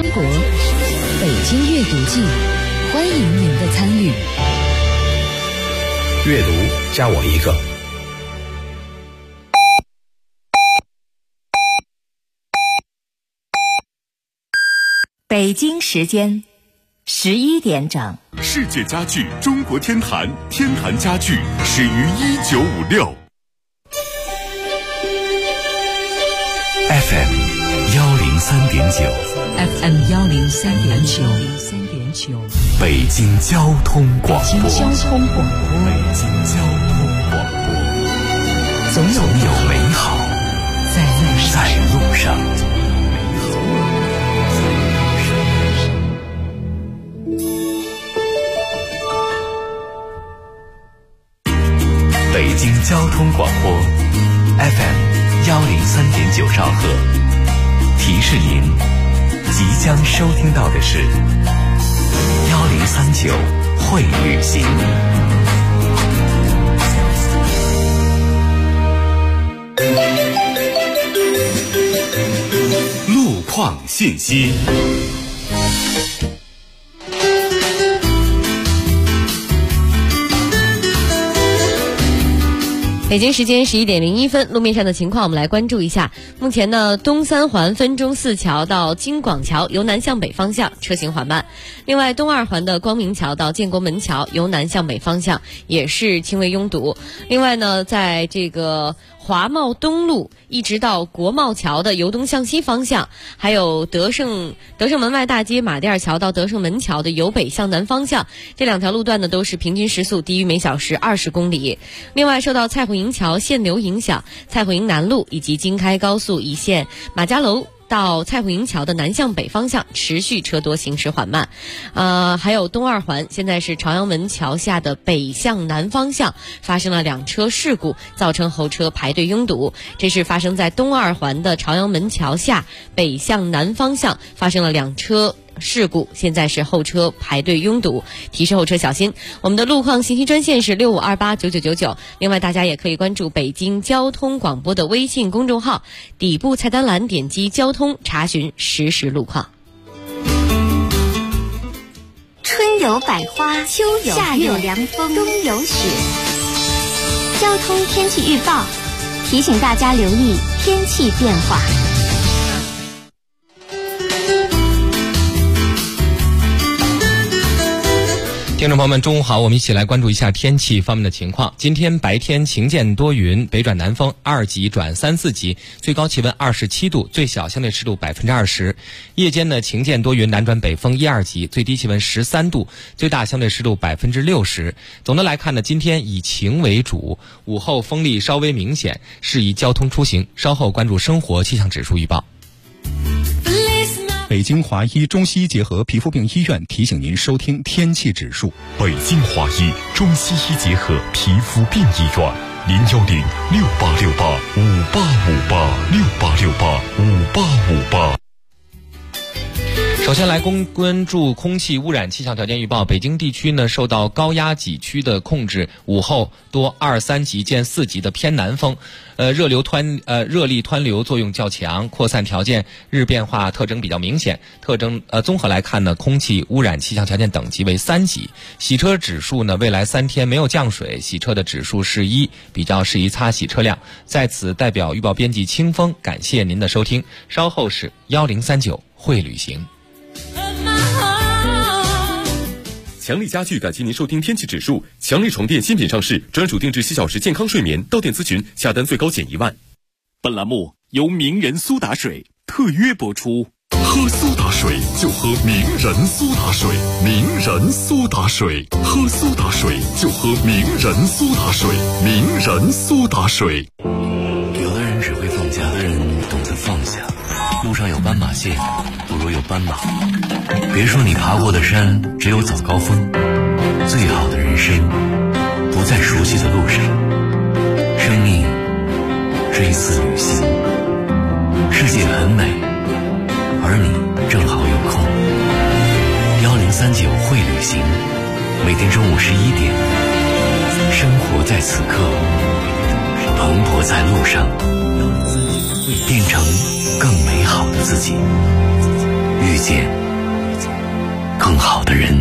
国，北京阅读季，欢迎您的参与。 阅读加我一个。 北京时间11点整。 世界家具中国天坛，天坛家具始于1956。 FM 103.9 FM 103.9 北京交通广播。 北京交通广播。总有美好在路上。北京交通广播 FM 103.9兆赫，提示您即将收听到的是1039会旅行。 路况信息。 北京时间11点01分，路面上的情况我们来关注一下。目前呢，东三环分钟寺桥到京广桥由南向北方向车行缓慢，另外东二环的光明桥到建国门桥由南向北方向也是轻微拥堵。另外呢，在这个华贸东路一直到国贸桥的由东向西方向，还有德胜门外大街马甸桥到德胜门桥的由北向南方向，这两条路段呢都是平均时速低于每小时20公里。另外，受到蔡虎营桥限流影响，蔡虎营南路以及京开高速一线马家楼到蔡虎营桥的南向北方向持续车多，行驶缓慢。还有东二环现在是朝阳门桥下的北向南方向发生了2车事故，造成后车排队拥堵。这是发生在东二环的朝阳门桥下北向南方向发生了2车事故，现在是后车排队拥堵，提示后车小心。我们的路况信息专线是65289999，另外大家也可以关注北京交通广播的微信公众号，底部菜单栏点击交通查询实时路况。 春有百花，秋有夏有凉风，冬有雪。交通天气预报提醒大家留意天气变化。 听众朋友们，中午好，我们一起来关注一下天气方面的情况。今天白天晴间多云，北转南风2级转3、4级，最高气温27度，最小相对湿度20%。夜间呢，晴间多云，南转北风1、2级，最低气温13度，最大相对湿度60%。总的来看呢，今天以晴为主，午后风力稍微明显，适宜交通出行。稍后关注生活气象指数预报。 北京华医中西医结合皮肤病医院提醒您收听天气指数。 北京华医中西医结合皮肤病医院，0106868585868，668685858。 首先来关注空气污染气象条件预报。北京地区呢，受到高压脊区的控制，午后多2、3级见4级的偏南风，热力湍流作用较强，扩散条件日变化特征比较明显。综合来看呢，空气污染气象条件等级为3级。洗车指数呢，未来3天没有降水，洗车的指数是1，比较适宜擦洗车辆。在此代表预报编辑清风，感谢您的收听。稍后是1039会旅行。 强力家具感谢您收听天气指数。强力床垫新品上市，专属定制7小时健康睡眠，到店咨询下单最高减1万。本栏目由名人苏打水特约播出。喝苏打水就喝名人苏打水，名人苏打水，喝苏打水就喝名人苏打水，名人苏打水。 有的人只会放假，有的人懂得放下。路上有斑马线，不如有斑马。别说你爬过的山只有早高峰，最好的人生不在熟悉的路上。生命是一次旅行，世界很美，而你正好有空。1039会旅行，每天中午11点，生活在此刻，蓬勃在路上，变成更美好的自己，遇见人。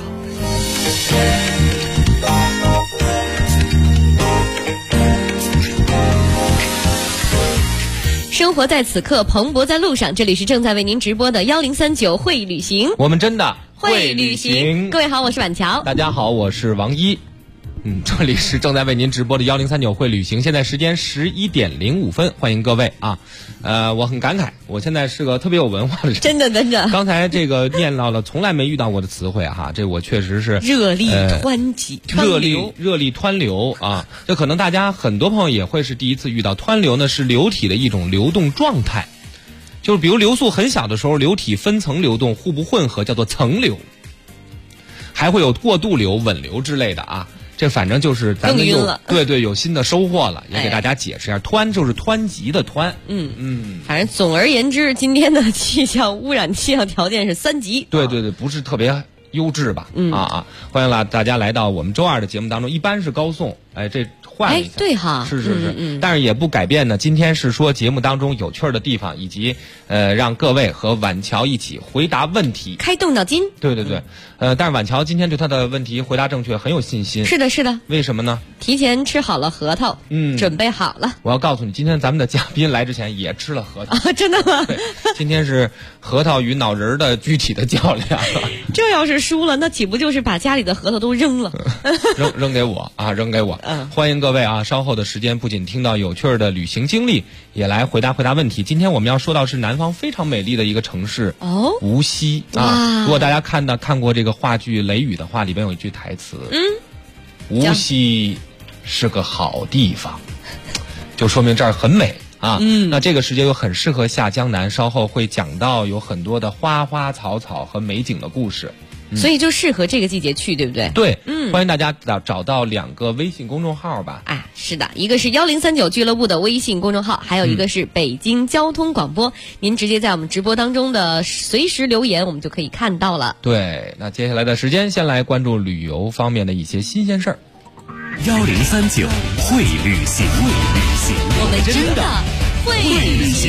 生活在此刻，蓬勃在路上。这里是正在为您直播的1039会旅行， 我们真的会旅行。各位好，我是板桥。 大家好，我是王一。这里是正在为您直播的1039会旅行，现在时间11点05分，欢迎各位啊。我很感慨，我现在是个特别有文化的人， 真的。 刚才这个念到了从来没遇到过的词汇哈，这我确实是热力湍急， 热力湍流啊。这可能大家很多朋友也会是第一次遇到。湍流呢是流体的一种流动状态，就是比如流速很小的时候，流体分层流动，互不混合，叫做层流。还会有过渡流、稳流之类的啊。这反正就是咱们对有新的收获了，也给大家解释一下。湍就是湍急的湍。 反正总而言之，今天的污染气象条件是3级。 对，不是特别优质吧？欢迎大家来到我们周二的节目当中，一般是高颂，这换了一下， 对哈， 是，但是也不改变呢。今天是说节目当中有趣的地方，以及让各位和婉乔一起回答问题， 开动脑筋。 对，但是婉乔今天对他的问题回答正确，很有信心。 是的， 为什么呢？ 提前吃好了核桃，准备好了。 我要告诉你，今天咱们的嘉宾来之前也吃了核桃。 真的吗？ 对，今天是核桃与脑仁的具体的较量。 这要是输了，那岂不就是把家里的核桃都扔了？ 扔给我啊！扔给我。欢迎各位啊！稍后的时间不仅听到有趣的旅行经历，也来回答问题。今天我们要说到是南方非常美丽的一个城市无锡啊！如果大家看过这个话剧《雷雨》的话，里边有一句台词，无锡是个好地方，就说明这儿很美啊。那这个时间又很适合下江南，稍后会讲到有很多的花花草草和美景的故事。 所以就适合这个季节去，对不对？ 对，欢迎大家找到2个微信公众号吧。 是的，一个是1039俱乐部的微信公众号，还有一个是北京交通广播。您直接在我们直播当中的随时留言，我们就可以看到了。 对，那接下来的时间，先来关注旅游方面的一些新鲜事儿。 1039会旅行， 我们真的会旅行。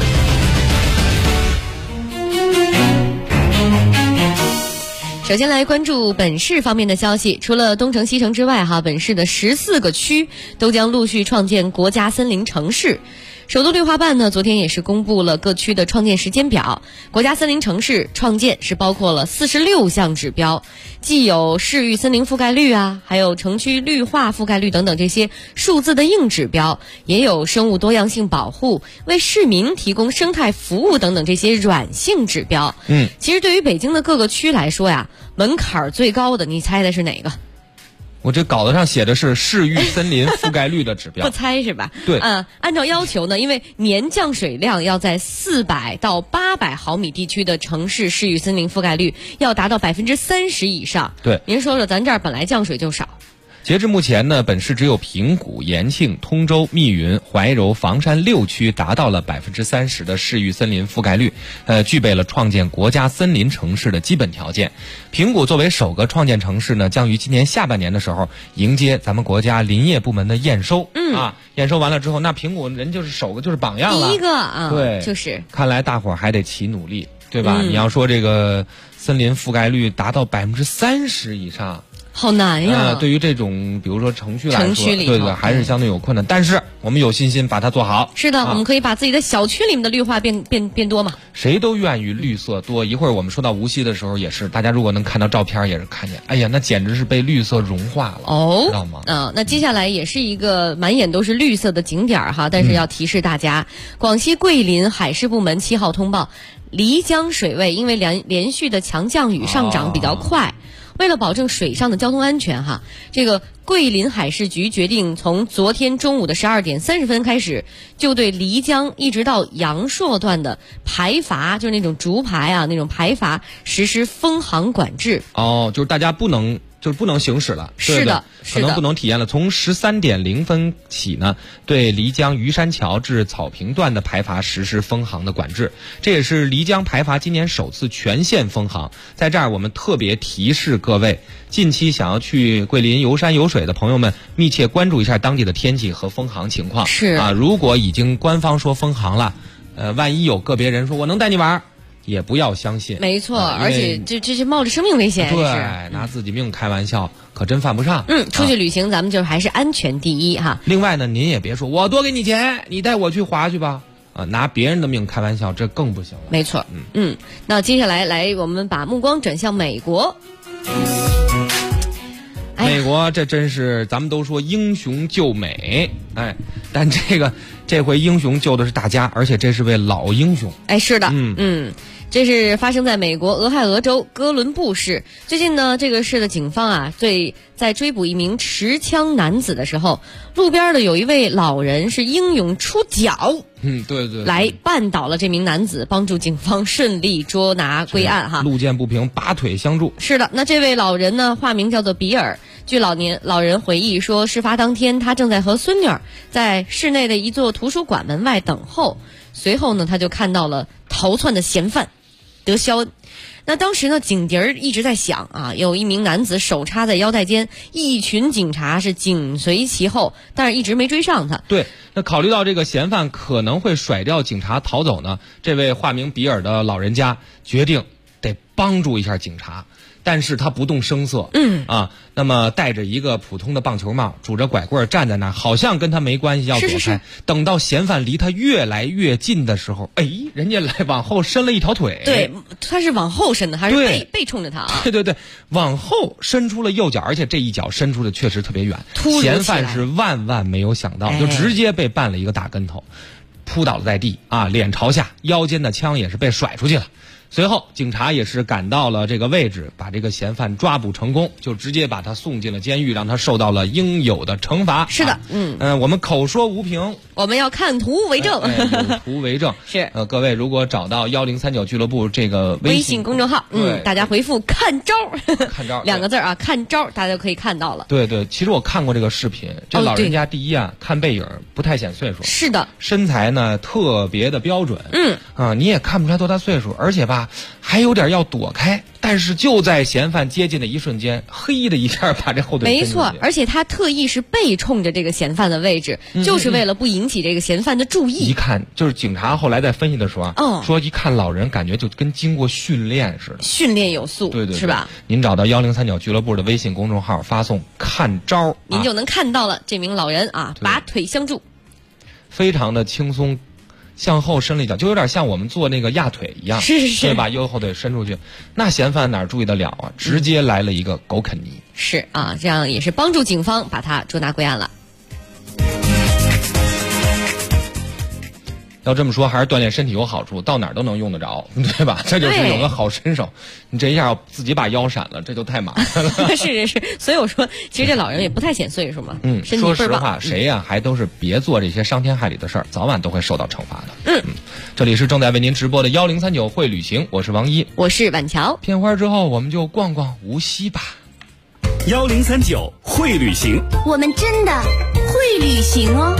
首先来关注本市方面的消息，除了东城西城之外本市的14个区都将陆续创建国家森林城市。首都绿化办呢，昨天也是公布了各区的创建时间表。国家森林城市创建是包括了46项指标，既有市域森林覆盖率还有城区绿化覆盖率等等这些数字的硬指标，也有生物多样性保护、为市民提供生态服务等等这些软性指标。其实对于北京的各个区来说门槛最高的，你猜的是哪个？ 我这稿子上写的是市域森林覆盖率的指标。 不猜是吧？ 对。 按照要求呢，因为年降水量要在400到800毫米地区的城市市域森林覆盖率要达到30%以上。 对。 您说说，咱这儿本来降水就少。 截至目前呢，本市只有平谷、延庆、通州、密云、怀柔、房山6区达到了30%的市域森林覆盖率，具备了创建国家森林城市的基本条件。平谷作为首个创建城市呢，将于今年下半年的时候迎接咱们国家林业部门的验收。验收完了之后，那平谷人就是首个，就是榜样了。 第一个对， 就是。 看来大伙儿还得齐努力，对吧？你要说这个森林覆盖率达到30%以上。 好难呀！ 对于这种比如说城区来说， 城区里对，还是相对有困难。但是我们有信心把它做好。 是的，我们可以把自己的小区里面的绿化变多嘛。 谁都愿意绿色多。一会儿我们说到无锡的时候，也是大家如果能看到照片，也是看见，哎呀，那简直是被绿色融化了，知道吗？ 那接下来也是一个满眼都是绿色的景点但是要提示大家，广西桂林海事部门7号通报，漓江水位因为连续的强降雨上涨比较快。为了保证水上的交通安全这个桂林海事局决定从昨天中午的12点30分开始，就对漓江一直到阳朔段的排筏，就是那种竹排那种排筏实施封航管制。 就是大家不能行驶了。 是的， 可能不能体验了。从13点0分起呢，对漓江鱼山桥至草坪段的排筏实施封航的管制。这也是漓江排筏今年首次全线封航。在这儿我们特别提示各位，近期想要去桂林游山游水的朋友们，密切关注一下当地的天气和封航情况。 是如果已经官方说封航了，万一有个别人说我能带你玩， 也不要相信。 没错，而且这是冒着生命危险。 对，拿自己命开玩笑，可真犯不上。 出去旅行咱们就还是安全第一哈。 另外呢，您也别说我多给你钱，你带我去滑去吧。拿别人的命开玩笑，这更不行了。 没错，那接下来我们把目光转向美国。 美国这真是咱们都说英雄救美，但这回英雄救的是大家，而且这是位老英雄。 是的，这是发生在美国俄亥俄州哥伦布市。最近呢，这个市的警方在追捕一名持枪男子的时候，路边的有一位老人是英勇出脚， 对， 来绊倒了这名男子，帮助警方顺利捉拿归案哈。 路见不平，拔腿相助。 是的，那这位老人呢，化名叫做比尔。据老人回忆说，事发当天他正在和孙女儿在市内的一座图书馆门外等候，随后呢，他就看到了逃窜的嫌犯德肖恩。那当时呢，警笛一直在响有一名男子手插在腰带间，一群警察是紧随其后，但是一直没追上他。 对，那考虑到这个嫌犯可能会甩掉警察逃走呢，这位化名比尔的老人家决定得帮助一下警察。但是他不动声色，那么戴着一个普通的棒球帽，拄着拐棍站在那儿，好像跟他没关系，要躲开。 是。 等到嫌犯离他越来越近的时候，人家往后伸了一条腿。 对，他是往后伸的，还是背冲着他啊？ 对，往后伸出了右脚，而且这一脚伸出的确实特别远。嫌犯是万没有想到，就直接被绊了一个大跟头，扑倒了在地脸朝下，腰间的枪也是被甩出去了。随后警察也是赶到了这个位置，把这个嫌犯抓捕成功，就直接把他送进了监狱，让他受到了应有的惩罚。 是的， 我们口说无凭， 我们要看图为证。 有图为证。 是各位如果找到1039俱乐部这个微信公众号，大家回复看招看招两个字看招，大家就可以看到了。 对，其实我看过这个视频，这老人家第一看背影不太显岁数。 是的， 身材呢特别的标准。你也看不出来多大岁数，而且吧还有点要躲开，但是就在嫌犯接近的一瞬间，嘿的一下把这后腿没错，而且他特意是背冲着这个嫌犯的位置，就是为了不引起这个嫌犯的注意。 一看就是警察后来在分析的时候说一看老人感觉就跟经过训练似的， 训练有素。 对， 是吧？ 您找到1039俱乐部的微信公众号，发送看招， 您就能看到了这名老人拔腿相助， 非常的轻松。向后伸了一脚，就有点像我们做那个压腿一样， 是， 对吧？右后腿伸出去，那嫌犯哪注意得了直接来了一个狗啃泥。 是这样也是帮助警方把他捉拿归案了。 要这么说，还是锻炼身体有好处，到哪儿都能用得着，对吧？这就是有个好身手。你这一下自己把腰闪了，这就太麻烦了。 是，所以我说，其实这老人也不太显岁数嘛。身体说实话，谁呀还都是别做这些伤天害理的事儿，早晚都会受到惩罚的。这里是正在为您直播的1039会旅行，我是王一， 我是婉乔。 片花之后，我们就逛逛无锡吧。 1039会旅行， 我们真的会旅行哦。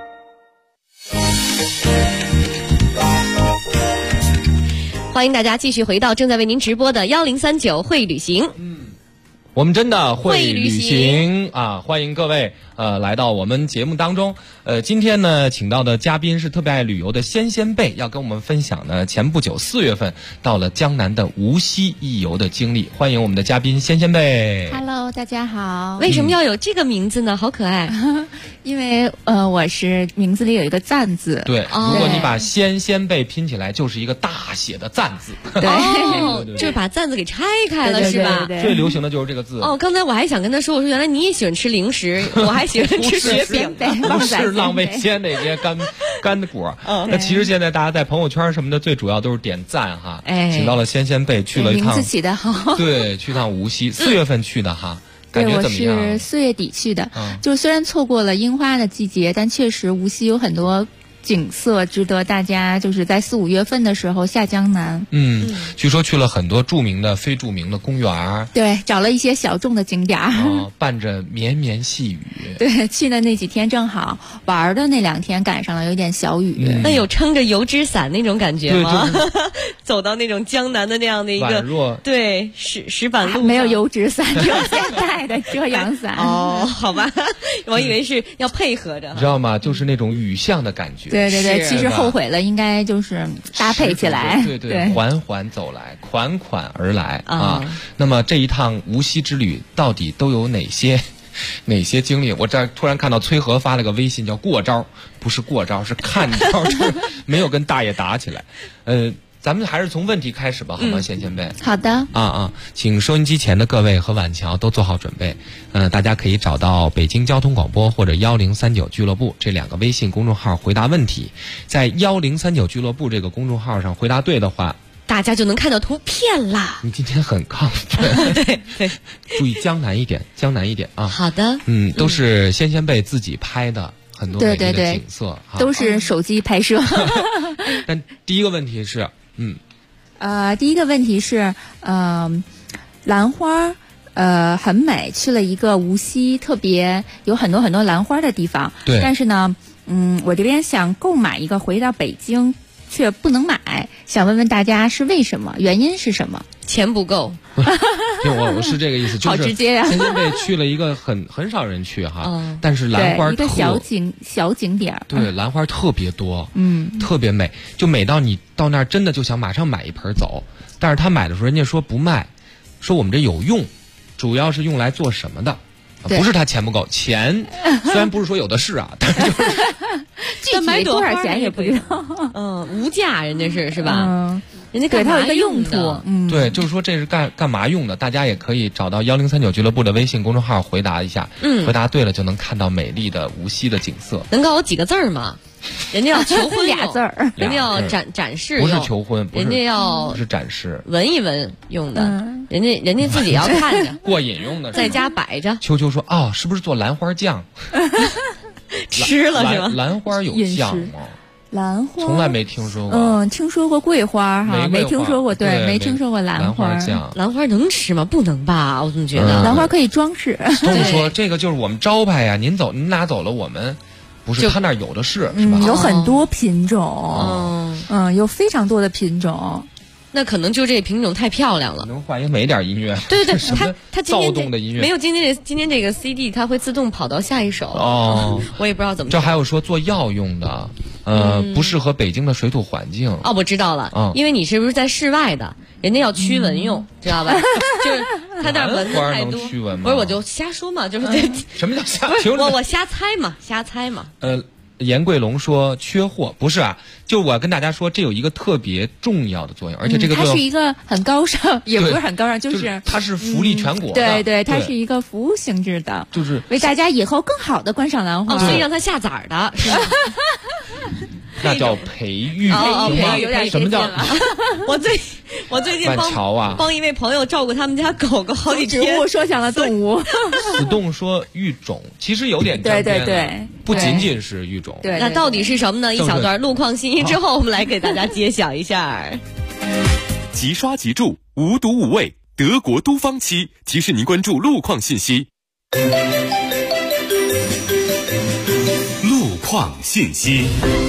欢迎大家继续回到正在为您直播的1039会旅行。 我们真的会旅行欢迎各位来到我们节目当中。今天呢，请到的嘉宾是特别爱旅游的仙贝，要跟我们分享呢前不久4月份到了江南的无锡一游的经历。欢迎我们的嘉宾仙贝。 Hello， 大家好。 为什么要有这个名字呢？好可爱。 因为我是名字里有一个赞字。 对，如果你把仙贝拼起来，就是一个大写的赞字。 对， 就是把赞字给拆开了，是吧？ 最流行的就是这个字。 刚才我还想跟他说，我说原来你也喜欢吃零食，我还喜欢吃雪饼， 不是浪味仙那些干的果。那其实现在大家在朋友圈什么的，最主要都是点赞哈。请到了仙贝去了一趟， 名字起得好。 对，去趟无锡，4月份去的哈。感觉怎么样？ 我是4月底去的，就虽然错过了樱花的季节，但确实无锡有很多景色值得大家就是在4、5月份的时候下江南。 据说去了很多著名的、非著名的公园。 对，找了一些小众的景点伴着绵绵细雨。 对，去的那几天正好，玩的那2天赶上了有点小雨。 那有撑着油纸伞那种感觉吗？走到那种江南的那样的一个对石板路， 没有油纸伞，只有现代的遮阳伞。 好吧，我以为是要配合着。 你知道吗？就是那种雨巷的感觉。 对对对，其实后悔了，应该就是搭配起来， 对，缓缓走来，款款而来啊。那么这一趟无锡之旅到底都有哪些经历？我这突然看到崔和发了个微信，叫过招，不是过招，是看招，就是没有跟大爷打起来。咱们还是从问题开始吧，好吗？先辈。 好的。 请收音机前的各位和晚桥都做好准备。大家可以找到北京交通广播或者1039俱乐部这2个微信公众号回答问题。在1039俱乐部这个公众号上回答对的话， 大家就能看到图片啦。 你今天很亢奋。 对， 注意江南一点啊。 好的。 都是先辈自己拍的。很多美丽的景色， 都是手机拍摄。 但第一个问题是， 兰花，很美，去了一个无锡特别有很多兰花的地方。 对。 但是呢，我这边想购买一个回到北京，却不能买，想问问大家是为什么？原因是什么？ 钱不够。 我是这个意思，就是好直接呀。 先辈去了一个很少人去哈，但是兰花一个小景点。 对，兰花特别多，特别美，就美到你到那儿真的就想马上买一盆走。但是他买的时候，人家说不卖，说我们这有用，主要是用来做什么的？不是他钱不够，钱虽然不是说有的是啊，但是就是具体多少钱也不知道。 无价，人家是吧？人家给他有一个用途。 对，就是说这是干嘛用的？大家也可以找到1039俱乐部的微信公众号回答一下。回答对了就能看到美丽的无锡的景色。 能告我几个字吗？人家要求婚俩字儿， 人家要展示， 不是求婚， 人家要不是展示， 闻一闻用的，人家自己要看着过瘾用的， 在家摆着。 秋秋说是不是做兰花酱？ 吃了是吧？ 兰花有酱吗？ 兰花从来没听说过。 听说过桂花哈，没听说过，对，没听说过兰花酱。 兰花能吃吗？不能吧？我怎么觉得兰花可以装饰。 东说这个就是我们招牌呀，您拿走了我们。不是，他那儿有的是吧？ 有很多品种，有非常多的品种。 那可能就这品种太漂亮了， 能换一个美点音乐。 对，它躁动的音乐没有今天这个 CD， 它会自动跑到下一首。我也不知道怎么。 这还有说做药用的，不适合北京的水土环境。 我知道了，因为你是不是在室外的，人家要驱蚊用，知道吧？就是他那蚊子太多。 驱蚊吗？ 不是，我就瞎说嘛，就是什么叫瞎？ 我瞎猜嘛。 严贵龙说缺货，不是啊，就我跟大家说，这有一个特别重要的作用，而且这个它是一个很高尚，也不是很高尚，就是它是福利全国的， 对，它是一个服务性质的， 就是为大家以后更好的观赏兰花， 所以让它下崽的，是吧？ 那叫培育， 有点什么叫？ 我最近帮一位朋友照顾他们家狗狗好几天。 植物说向了动物。 死洞说育种，其实有点对， 不仅仅是育种。 对， 那到底是什么呢？一小段路况信息之后，我们来给大家揭晓一下。 即刷即住，无毒无味，德国都芳漆提示您关注路况信息。路况信息。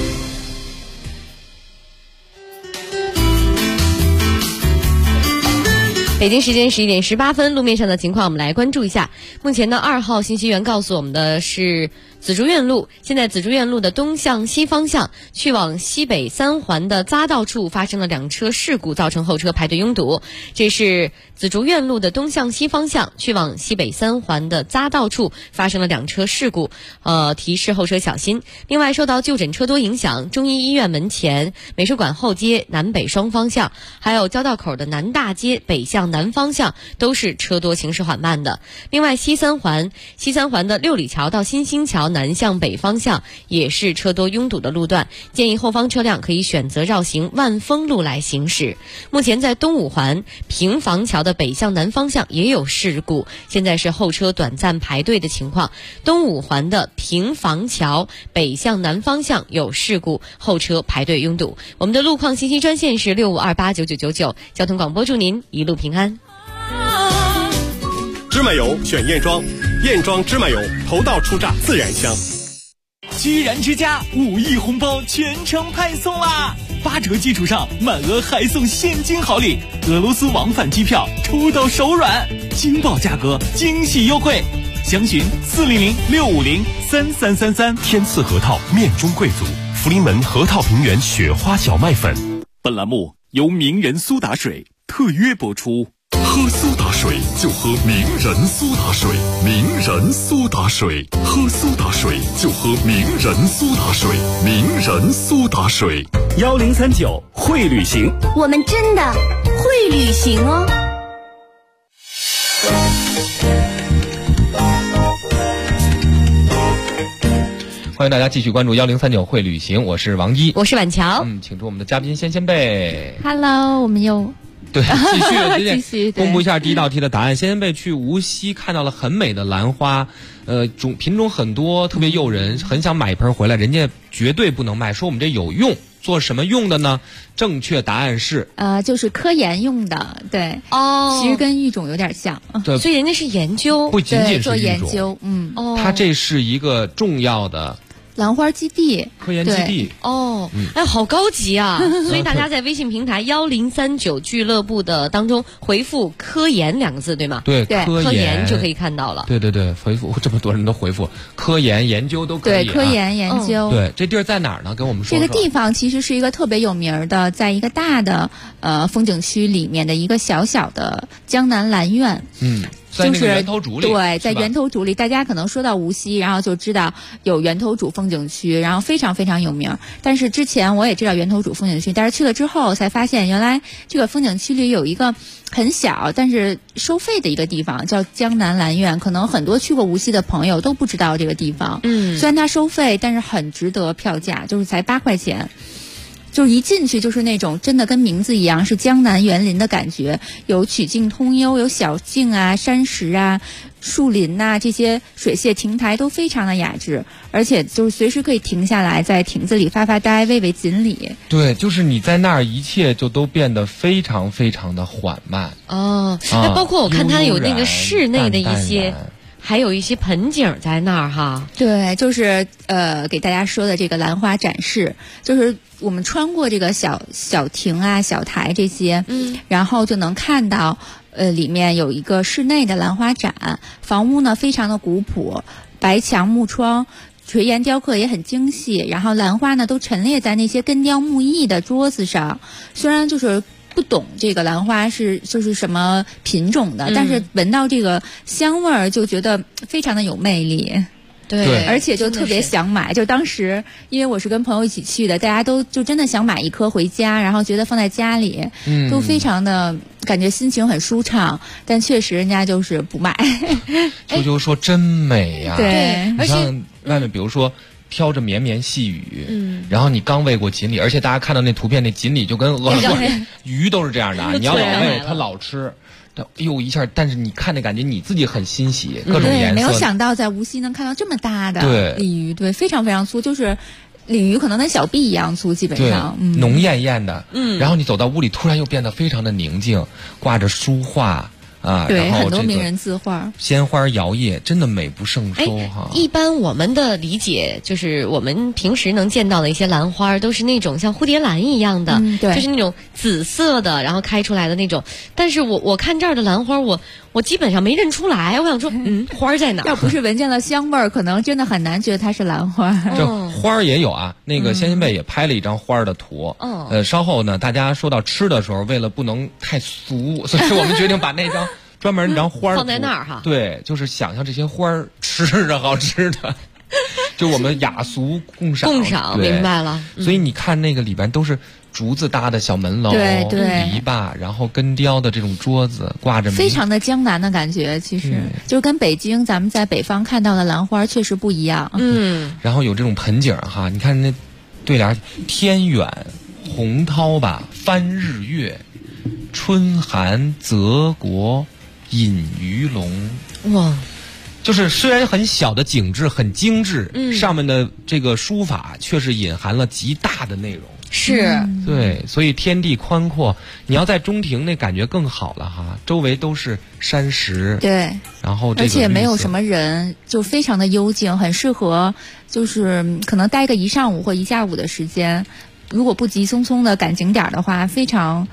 北京时间11点18分，路面上的情况我们来关注一下。目前的2号信息源告诉我们的是紫竹院路，现在紫竹院路的东向西方向去往西北3环的匝道处发生了2车事故，造成后车排队拥堵。这是紫竹院路的东向西方向去往西北3环的匝道处发生了2车事故，提示后车小心。另外，受到就诊车多影响，中医医院门前、美术馆后街南北双方向，还有交道口的南大街北向南方向都是车多行驶缓慢的。另外，西三环的六里桥到新兴桥南向北方向也是车多拥堵的路段，建议后方车辆可以选择绕行万丰路来行驶。目前在东五环平房桥的北向南方向也有事故，现在是后车短暂排队的情况。东五环的平房桥北向南方向有事故，后车排队拥堵。我们的路况信息专线是65289999，交通广播祝您一路平安。 芝麻油选燕庄，燕庄芝麻油头道出榨自然香。 居然之家5亿红包全程派送啦！8折基础上满额还送现金好礼，俄罗斯往返机票抽到手软，惊爆价格，惊喜优惠，详询400-650-3333。 天赐核桃面中贵族， 福临门河套平原雪花小麦粉。 本栏目由名人苏打水特约播出。 喝苏打水就喝名人苏打水，名人苏打水，喝苏打水就喝名人苏打水，名人苏打水。 1039会旅行， 我们真的会旅行哦。 欢迎大家继续关注1039会旅行，我是王一， 我是婉乔。 请出我们的嘉宾仙贝。 Hello， 我们又对继续公布一下第一道题的答案。仙贝去无锡看到了很美的兰花，品种很多，特别诱人，很想买一盆回来，人家绝对不能卖，说我们这有用。做什么用的呢？正确答案是就是科研用的，对哦， 其实跟育种有点像， 对，所以人家是研究， 不仅仅是做研究， 它这是一个重要的兰花基地， 科研基地哦，哎，好高级啊！所以大家在微信平台1039俱乐部的当中回复"科研"2个字，对吗？ 对， 科研就可以看到了。 对，回复这么多人都回复科研研究都可以。 对，科研研究。 对，这地儿在哪儿呢？跟我们说说。 这个地方其实是一个特别有名的，在一个大的风景区里面的一个小小的江南兰苑。 在那个源头渚里， 对，在源头渚里，大家可能说到无锡，然后就知道有源头渚风景区，然后非常非常有名。但是之前我也知道源头渚风景区，但是去了之后才发现，原来这个风景区里有一个很小但是收费的一个地方，叫江南兰苑。可能很多去过无锡的朋友都不知道这个地方。虽然它收费，但是很值得票价，就是才8块钱。就是一进去就是那种真的跟名字一样是江南园林的感觉，有曲径通幽，有小径啊、山石啊、树林呐，这些水榭亭台都非常的雅致，而且就是随时可以停下来在亭子里发发呆、喂喂锦鲤。 对，就是你在那儿一切就都变得非常非常的缓慢。 包括我看它有那个室内的一些。还有一些盆景在那儿哈， 对，就是给大家说的这个兰花展示，就是我们穿过这个小亭啊、小台这些，然后就能看到里面有一个室内的兰花展，房屋呢非常的古朴，白墙木窗。垂檐雕刻也很精细，然后兰花呢都陈列在那些根雕木艺的桌子上，虽然就是不懂这个兰花就是什么品种的，但是闻到这个香味儿就觉得非常的有魅力。 对， 而且就特别想买。就当时因为我是跟朋友一起去的，大家都就真的想买一颗回家，然后觉得放在家里，都非常的感觉心情很舒畅。但确实人家就是不卖。 就说真美呀！ 对， 而且外面比如说飘着绵绵细雨，然后你刚喂过锦鲤，而且大家看到那图片，那锦鲤就跟鹅鱼都是这样的，你要老喂它老吃。哎呦一下，但是你看那感觉你自己很欣喜，各种颜色。 没有想到在无锡能看到这么大的鲤鱼，对，非常非常粗，就是鲤鱼可能跟小臂一样粗，基本上浓艳艳的。然后你走到屋里，突然又变得非常的宁静，挂着书画。 对， 然后很多名人字画， 鲜花摇曳，真的美不胜收哈。 一般我们的理解就是我们平时能见到的一些兰花都是那种像蝴蝶兰一样的， 对， 就是那种紫色的，然后开出来的那种。但是我看这儿的兰花，我基本上没认出来。我想说，花在哪？ 要不是闻见了香味儿，可能真的很难觉得它是兰花。 这花儿也有啊，那个仙贝也拍了一张花的图。稍后呢，大家说到吃的时候，为了不能太俗，所以我们决定把那张。专门一张花放在那儿哈， 对，就是想象这些花儿吃着好吃的，就我们雅俗共赏， 明白了。 所以你看那个里边都是竹子搭的小门楼， 对， 篱笆，然后根雕的这种桌子挂着， 非常的江南的感觉。其实就跟北京咱们在北方看到的兰花确实不一样。 然后有这种盆景哈，你看那对联：天远洪涛吧，翻日月，春寒泽国。饮鱼龙， 哇， 就是虽然很小的景致很精致，上面的这个书法却是隐含了极大的内容。 是， 对，所以天地宽阔，你要在中庭那感觉更好了哈，周围都是山石， 对， 然后而且没有什么人，就非常的幽静，很适合就是可能待个1上午或1下午的时间，如果不急匆匆的赶景点的话，非常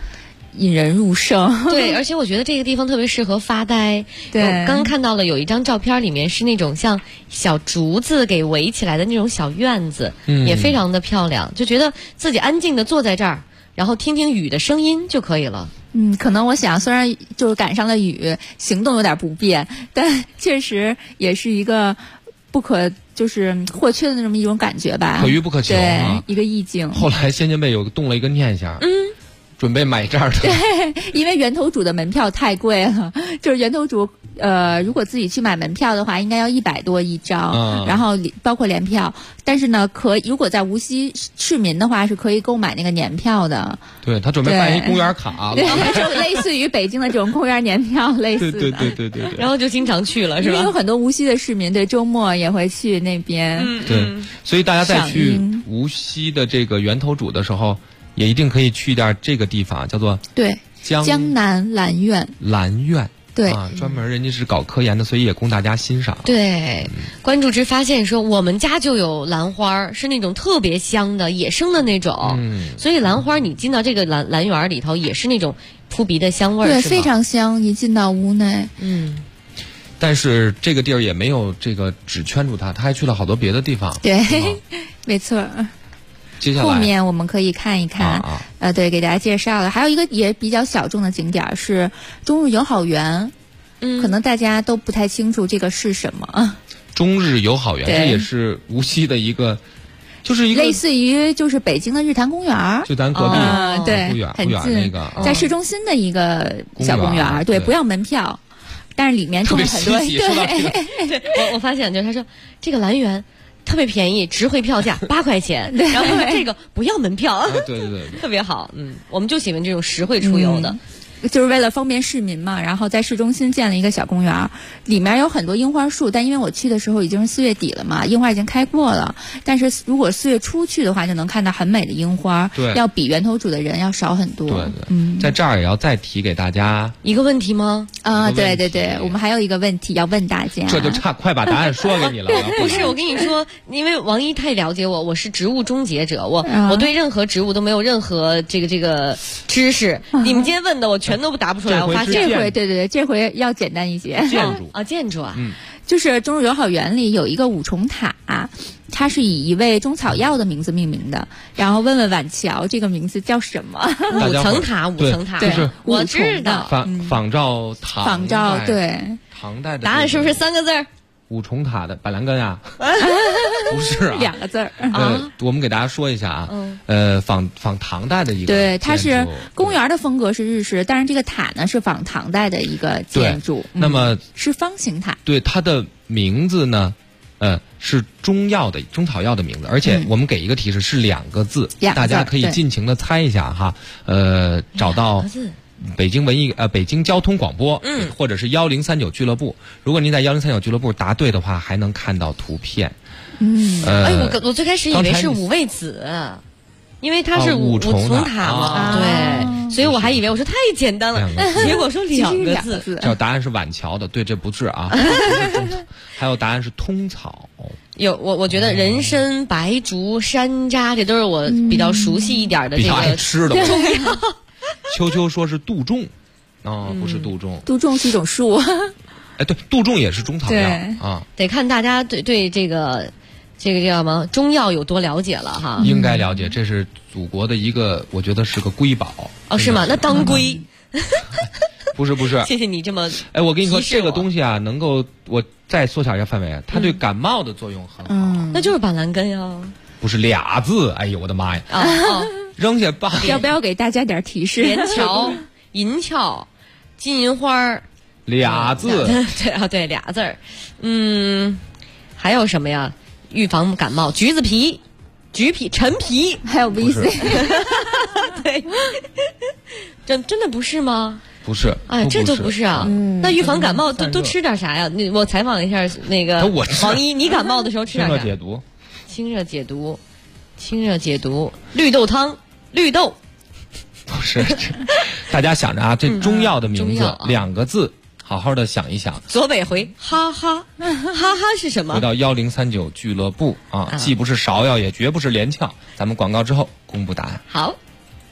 引人入胜。 对，而且我觉得这个地方特别适合发呆。 对， 我刚看到了有一张照片，里面是那种像小竹子给围起来的那种小院子，也非常的漂亮，就觉得自己安静的坐在这儿，然后听听雨的声音就可以了。 可能我想，虽然就是赶上了雨，行动有点不便，但确实也是一个不可就是或缺的那么一种感觉吧， 可遇不可求啊， 一个意境。 后来仙剑贝有动了一个念想，准备买这儿的。 对，因为源头主的门票太贵了，就是源头主如果自己去买门票的话，应该要100多一张，然后包括联票。但是呢，如果在无锡市民的话，是可以购买那个年票的。 对，他准备办一公园卡， 对，就类似于北京的这种公园年票，类似的。 对。 然后就经常去了，是吧？ 因为有很多无锡的市民，对，周末也会去那边。 对，所以大家在去无锡的这个源头主的时候，也一定可以去点这个地方，叫做江南兰苑。 兰苑。 对专门人家是搞科研的，所以也供大家欣赏。 对，关注之发现说，我们家就有兰花，是那种特别香的野生的那种。所以兰花你进到这个兰园里头，也是那种扑鼻的香味儿， 对，非常香。一进到屋内， 但是这个地儿也没有这个只圈住它，他还去了好多别的地方。 对，没错。 接下来后面我们可以看一看，对，给大家介绍了。还有一个也比较小众的景点是中日友好园，可能大家都不太清楚这个是什么。 中日友好园，这也是无锡的一个，就是一个类似于就是北京的日坛公园， 就咱隔壁对，很近那个， 在市中心的一个小公园，对，不要门票，但是里面种了很多。 对，我发现就是他说这个兰园特别便宜，值回票价8块钱，然后这个不要门票， 对， 特别好。我们就喜欢这种实惠出游的。 就是为了方便市民嘛，然后在市中心建了一个小公园，里面有很多樱花树，但因为我去的时候已经是4月底了嘛，樱花已经开过了。但是如果4月初去的话，就能看到很美的樱花， 对， 要比源头主的人要少很多。 对，在这儿也要再提给大家一个问题吗？ 对，我们还有一个问题要问大家， 这就差快把答案说给你了。 不是，我跟你说，因为王一太了解我，我是植物终结者，我对任何植物都没有任何这个知识。你们今天问的我全都答不出来，我发现这回对，这回要简单一些。 建筑啊， 就是中日友好园里有一个五重塔，它是以一味中草药的名字命名的。然后问问晚桥这个名字叫什么 ？5层塔， 就是我知道， 仿照唐代的。 答案是不是3个字儿？ 五重塔的板蓝根啊？不是啊 ，2个字儿。 我们给大家说一下啊，仿唐代的一个， 对，它是公园的风格是日式，但是这个塔呢是仿唐代的一个建筑。 那么是方形塔。 对，它的名字呢，是中草药的名字，而且我们给一个提示是2个字，大家可以尽情的猜一下哈。找到北京交通广播，或者是1039俱乐部。如果您在1039俱乐部答对的话，还能看到图片。 我最开始以为是五味子，因为它是五重塔嘛，对，所以我还以为我说太简单了，结果说2个字。 这答案是晚桥的，对，这不是啊。还有答案是通草。 我觉得人参、白术、山楂，这都是我比较熟悉一点的这个比较爱吃的中药。 秋说是杜仲，不是杜仲。 杜仲是一种树。 对，杜仲也是中草药啊。 得看大家对这个叫什么中药有多了解了哈。 应该了解，这是祖国的一个，我觉得是个瑰宝。 是吗？那当归。 不是。 谢谢你这么。 我跟你说，这个东西啊，能够我再缩小一下范围，它对感冒的作用很好。 那就是板蓝根呀。 不是2字，哎呦我的妈呀！扔下吧。 要不要给大家点提示？ 连翘、银翘、金银花 ，2字。 对，2字儿。还有什么呀？预防感冒，橘子皮、橘皮、陈皮， 还有 VC。 对，真的不是吗？ 不是， 这就不是啊。那预防感冒都吃点啥呀？我采访一下那个王一，你感冒的时候吃点啥？清热解毒，绿豆汤，绿豆。 不是，大家想着啊，这中药的名字2个字，好好的想一想。 左北回，哈哈是什么？ 回到1039俱乐部啊，既不是芍药，也绝不是连翘。咱们广告之后公布答案。 好。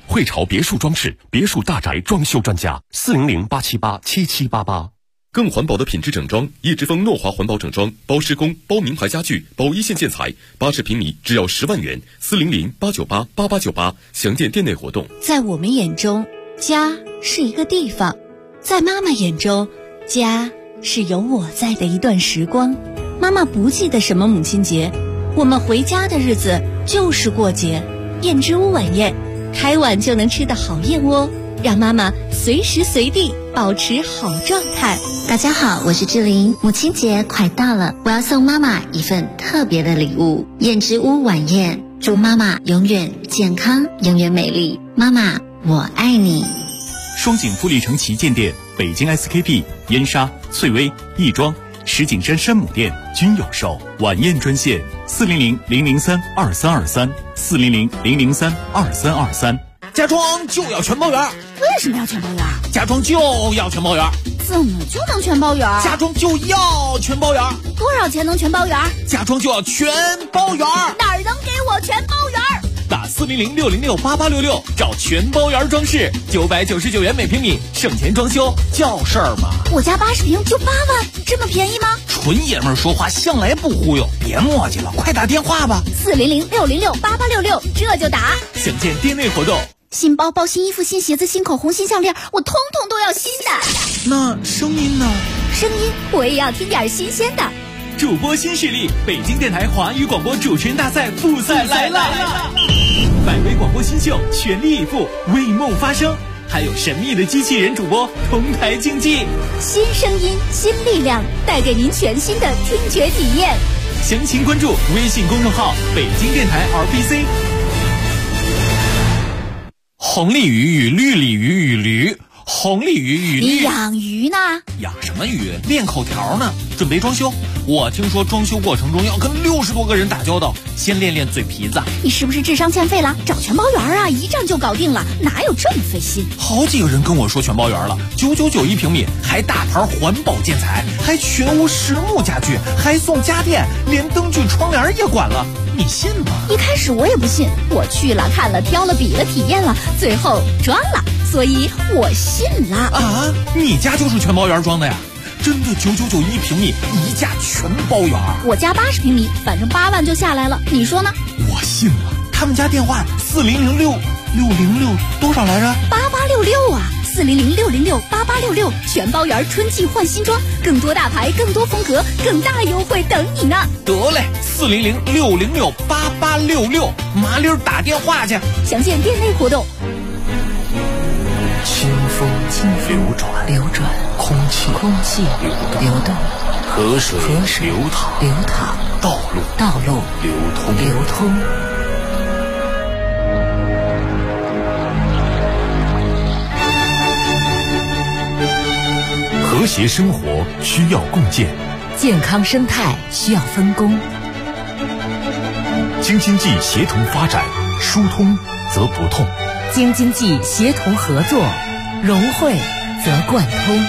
汇潮别墅装饰别墅大宅装修专家，400-878-7788。更环保的品质整装，叶之峰诺华环保整装，包施工、包名牌家具、包一线建材，80平米只要10万元，400-898-8898，详见店内活动。 在我们眼中，家是一个地方；在妈妈眼中，家是有我在的一段时光。妈妈不记得什么母亲节，我们回家的日子就是过节。燕之屋晚宴，开碗就能吃的好燕窝，让妈妈随时随地保持好状态。 大家好，我是志玲。母亲节快到了，我要送妈妈一份特别的礼物——燕之屋晚宴，祝妈妈永远健康，永远美丽。妈妈，我爱你。 双井富力城旗舰店、北京 SKP、燕莎、翠微、亦庄、石景山山姆店均有售。晚宴专线400-003-2323，400-003-2323。家装就要全包圆。 为什么要全包圆？ 家装就要全包圆。 怎么就能全包圆？ 家装就要全包圆。 多少钱能全包圆？ 家装就要全包圆。 哪儿能给我全包圆？ 打400-606-8866找全包圆装饰，999元每平米，省钱装修叫事儿吗？ 我家80平就8万，这么便宜吗？ 纯爷们儿说话向来不忽悠，别磨叽了，快打电话吧。 400-606-8866，这就打。 详见店内活动。 新包包、新衣服、新鞋子、新口红、新项链，我通通都要新的。 那声音呢？ 声音我也要听点新鲜的。 主播新势力，北京电台华语广播主持人大赛复赛来了！百位广播新秀全力以赴，为梦发声，还有神秘的机器人主播同台竞技。 新声音，新力量，带给您全新的听觉体验。 详情关注微信公众号北京电台 RBC。红鲤鱼与绿鲤鱼与驴，红鲤鱼与你养鱼呢？ 养什么鱼？练口条呢，准备装修。我听说装修过程中要跟60多个人打交道，先练练嘴皮子。 你是不是智商欠费了？找全包圆啊，一站就搞定了，哪有这么费心？ 好几个人跟我说全包圆了，999一平米，还大牌环保建材，还全屋实木家具，还送家电，连灯具窗帘也管了，你信吗？ 一开始我也不信，我去了看了挑了比了体验了，最后装了，所以我信了。 啊，你家就是全包圆装的呀？真的999一平米，一价全包圆。 我家80平米，反正8万就下来了，你说呢？ 我信了。他们家电话4006606多少来着 ？8866啊，400-606-8866，全包圆，春季换新装，更多大牌，更多风格，更大优惠等你呢。 得嘞，400-606-8866，麻溜打电话去。 详见店内活动。 清风流转，空气流动，河水流淌，道路流通。 和谐生活需要共建， 健康生态需要分工。 京津冀协同发展，疏通则不痛。 京津冀协同合作，融汇则贯通。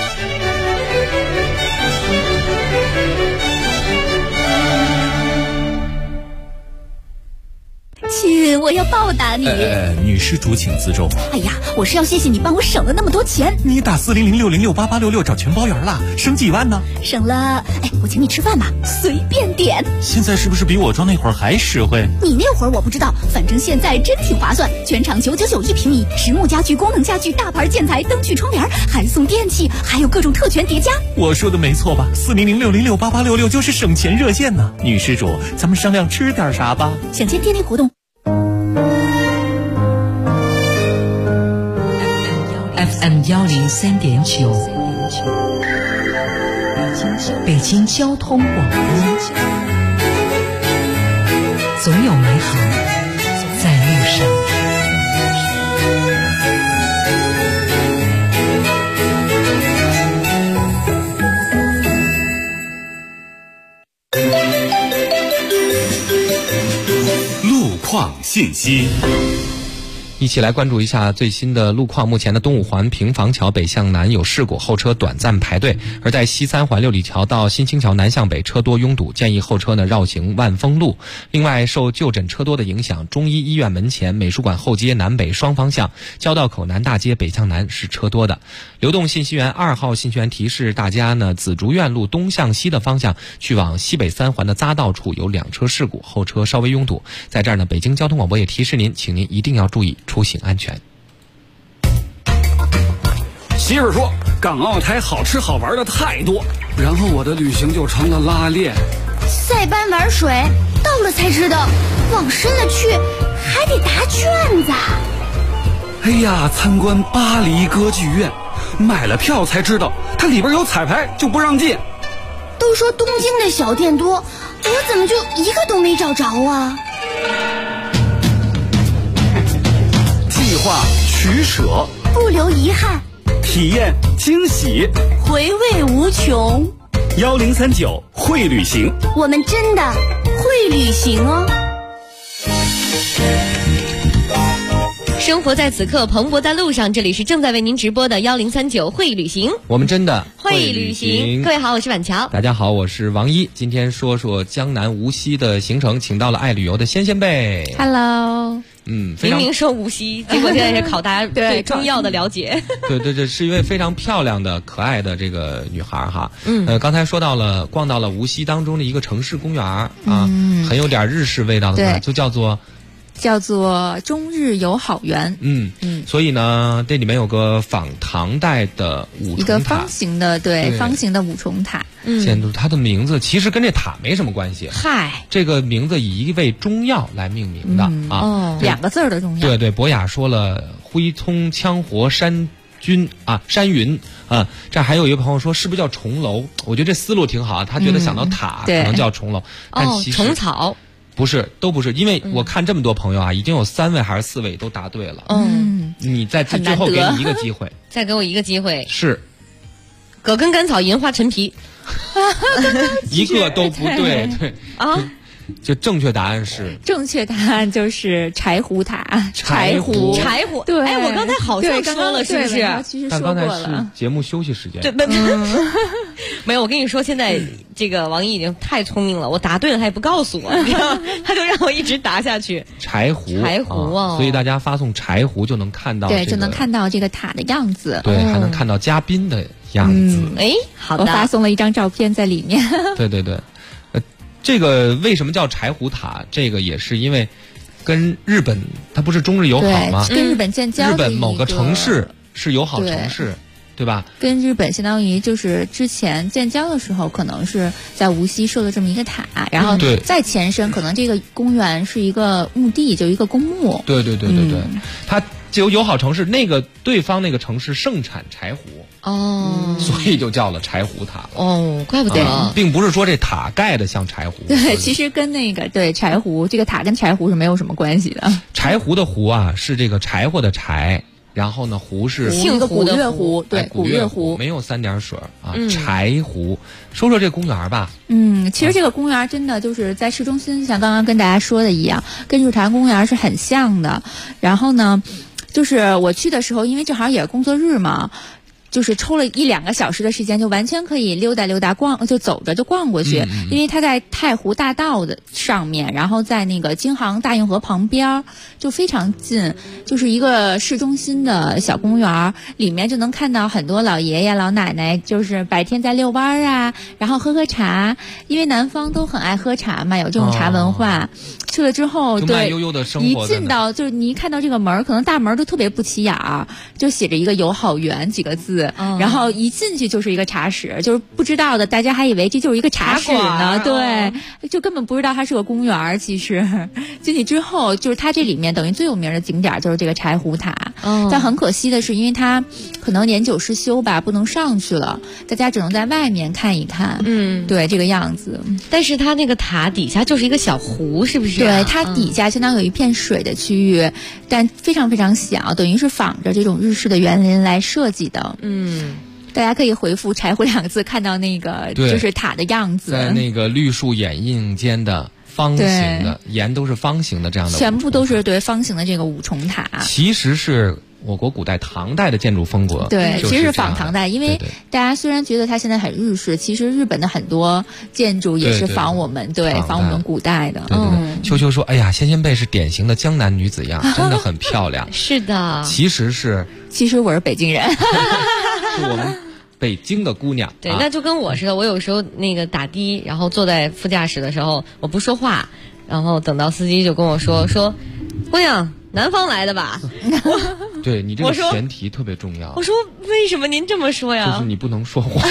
亲，我要报答你。 女施主请自重。 哎呀，我是要谢谢你帮我省了那么多钱。 你打400-606-8866找全包圆了，省几万呢？ 省了，我请你吃饭吧，随便点。 现在是不是比我装那会儿还实惠？ 你那会儿我不知道，反正现在真挺划算。全场999一平米，实木家具、功能家具、大牌建材、灯具、窗帘，还送电器，还有各种特权叠加。 我说的没错吧？400-606-8866就是省钱热线呢。女施主，咱们商量吃点啥吧？ 详见店内活动。 FM 103.9，北京交通广播，总有美好在路上。 路况信息。 一起来关注一下最新的路况。目前的东五环平房桥北向南有事故，后车短暂排队；而在西三环六里桥到新青桥南向北车多拥堵，建议后车呢绕行万丰路。另外，受就诊车多的影响，中医医院门前、美术馆后街南北双方向、交道口南大街北向南是车多的。流动信息源2号信息源提示大家呢，紫竹院路东向西的方向去往西北三环的匝道处有2车事故，后车稍微拥堵。在这儿呢，北京交通广播也提示您，请您一定要注意出行安全。 媳妇说港澳台好吃好玩的太多，然后我的旅行就成了拉练。 塞班玩水，到了才知道往深了去还得答卷子。 哎呀，参观巴黎歌剧院，买了票才知道它里边有彩排就不让进。 都说东京的小店多，我怎么就一个都没找着啊？ 计划取舍， 不留遗憾， 体验惊喜， 回味无穷。 1039会旅行， 我们真的会旅行哦。 生活在此刻，蓬勃在路上。这里是正在为您直播的1039会旅行， 我们真的会旅行。各位好，我是婉乔。 大家好，我是王一。今天说说江南无锡的行程，请到了爱旅游的仙贝。 Hello。 明明说无锡，结果现在是考大家对中药的了解。 对，是一位非常漂亮的、可爱的这个女孩哈。刚才说到了，逛到了无锡当中的一个城市公园啊，很有点日式味道的，就叫做中日友好园。 所以呢，这里面有个仿唐代的五重塔， 一个方形的方形的五重塔。 它的名字其实跟这塔没什么关系。这个名字以一味中药来命名的 2个字的中药。 对，博雅说了，灰葱羌活山菌山云啊，这还有一个朋友说是不是叫重楼？我觉得这思路挺好，他觉得想到塔可能叫重楼，但其实虫草。 都不是，因为我看这么多朋友啊，已经有3位还是4位都答对了。你在最后给你一个机会， 再给我一个机会。 是葛根甘草银花陈皮， 一个都不对。就正确答案就是柴胡塔。柴胡， 对。我刚才好像说了，是不是？ 其实说过了。 但刚才是节目休息时间。 对，没有。我跟你说，现在这个王一已经太聪明了，我答对了他也不告诉我，他就让我一直答下去。 柴胡哦， 所以大家发送柴胡就能看到， 就能看到这个塔的样子， 对，还能看到嘉宾的样子。 好的， 我发送了一张照片在里面。 对。这个为什么叫柴胡塔？这个也是因为跟日本，它不是中日友好吗？ 跟日本建交的日本某个城市是友好城市，对吧？ 跟日本相当于就是之前建交的时候，可能是在无锡设了这么一个塔，然后再前身，可能这个公园是一个墓地，就一个公墓。 对，它就友好城市，对方那个城市盛产柴胡。所以就叫了柴胡塔。 怪不得， 并不是说这塔盖的像柴胡。 对，其实跟柴胡这个塔跟柴胡是没有什么关系的。 柴胡的胡啊，是这个柴火的柴，然后呢胡是姓胡的胡，对， 古月胡，没有3点水啊。柴胡，说说这公园吧。 其实这个公园真的就是在市中心，像刚刚跟大家说的一样，跟日坛公园是很像的。然后呢，就是我去的时候，因为正好也是工作日嘛。就是抽了1-2个小时的时间，就完全可以溜达溜达就走着就逛过去。因为它在太湖大道的上面，然后在那个京杭大运河旁边，就非常近，就是一个市中心的小公园，里面就能看到很多老爷爷老奶奶，就是白天在遛弯啊，然后喝茶，因为南方都很爱喝茶嘛，有这种茶文化。去了之后，对， 悠悠的生活， 一进到就是你一看到这个门，可能大门都特别不起眼儿，就写着一个友好园几个字，然后一进去就是一个茶室，就是不知道的大家还以为这就是一个茶室呢，对，就根本不知道它是个公园。其实进去之后，就是它这里面等于最有名的景点就是这个柴胡塔，但很可惜的是，因为它可能年久失修吧，不能上去了，大家只能在外面看一看，对这个样子。 但是它那个塔底下就是一个小湖，是不是？ 对，它底下相当有一片水的区域，但非常非常小，等于是仿着这种日式的园林来设计的。大家可以回复柴胡2个字，看到那个就是塔的样子， 在那个绿树掩映间的方形的，沿都是方形的这样的， 全部都是对方形的这个五重塔。 其实是我国古代唐代的建筑风格， 对，其实是仿唐代，因为大家虽然觉得它现在很日式，其实日本的很多建筑也是仿我们，仿我们古代的。 秋秋说：“哎呀，仙仙贝是典型的江南女子样，真的很漂亮。” 是的， 其实我是北京人， 是我们北京的姑娘。 对，那就跟我似的，我有时候那个打的，然后坐在副驾驶的时候，我不说话，然后等到司机就跟我说：“姑娘，南方来的吧？” 对，你这个前提特别重要。 我说为什么您这么说呀？ 就是你不能说话。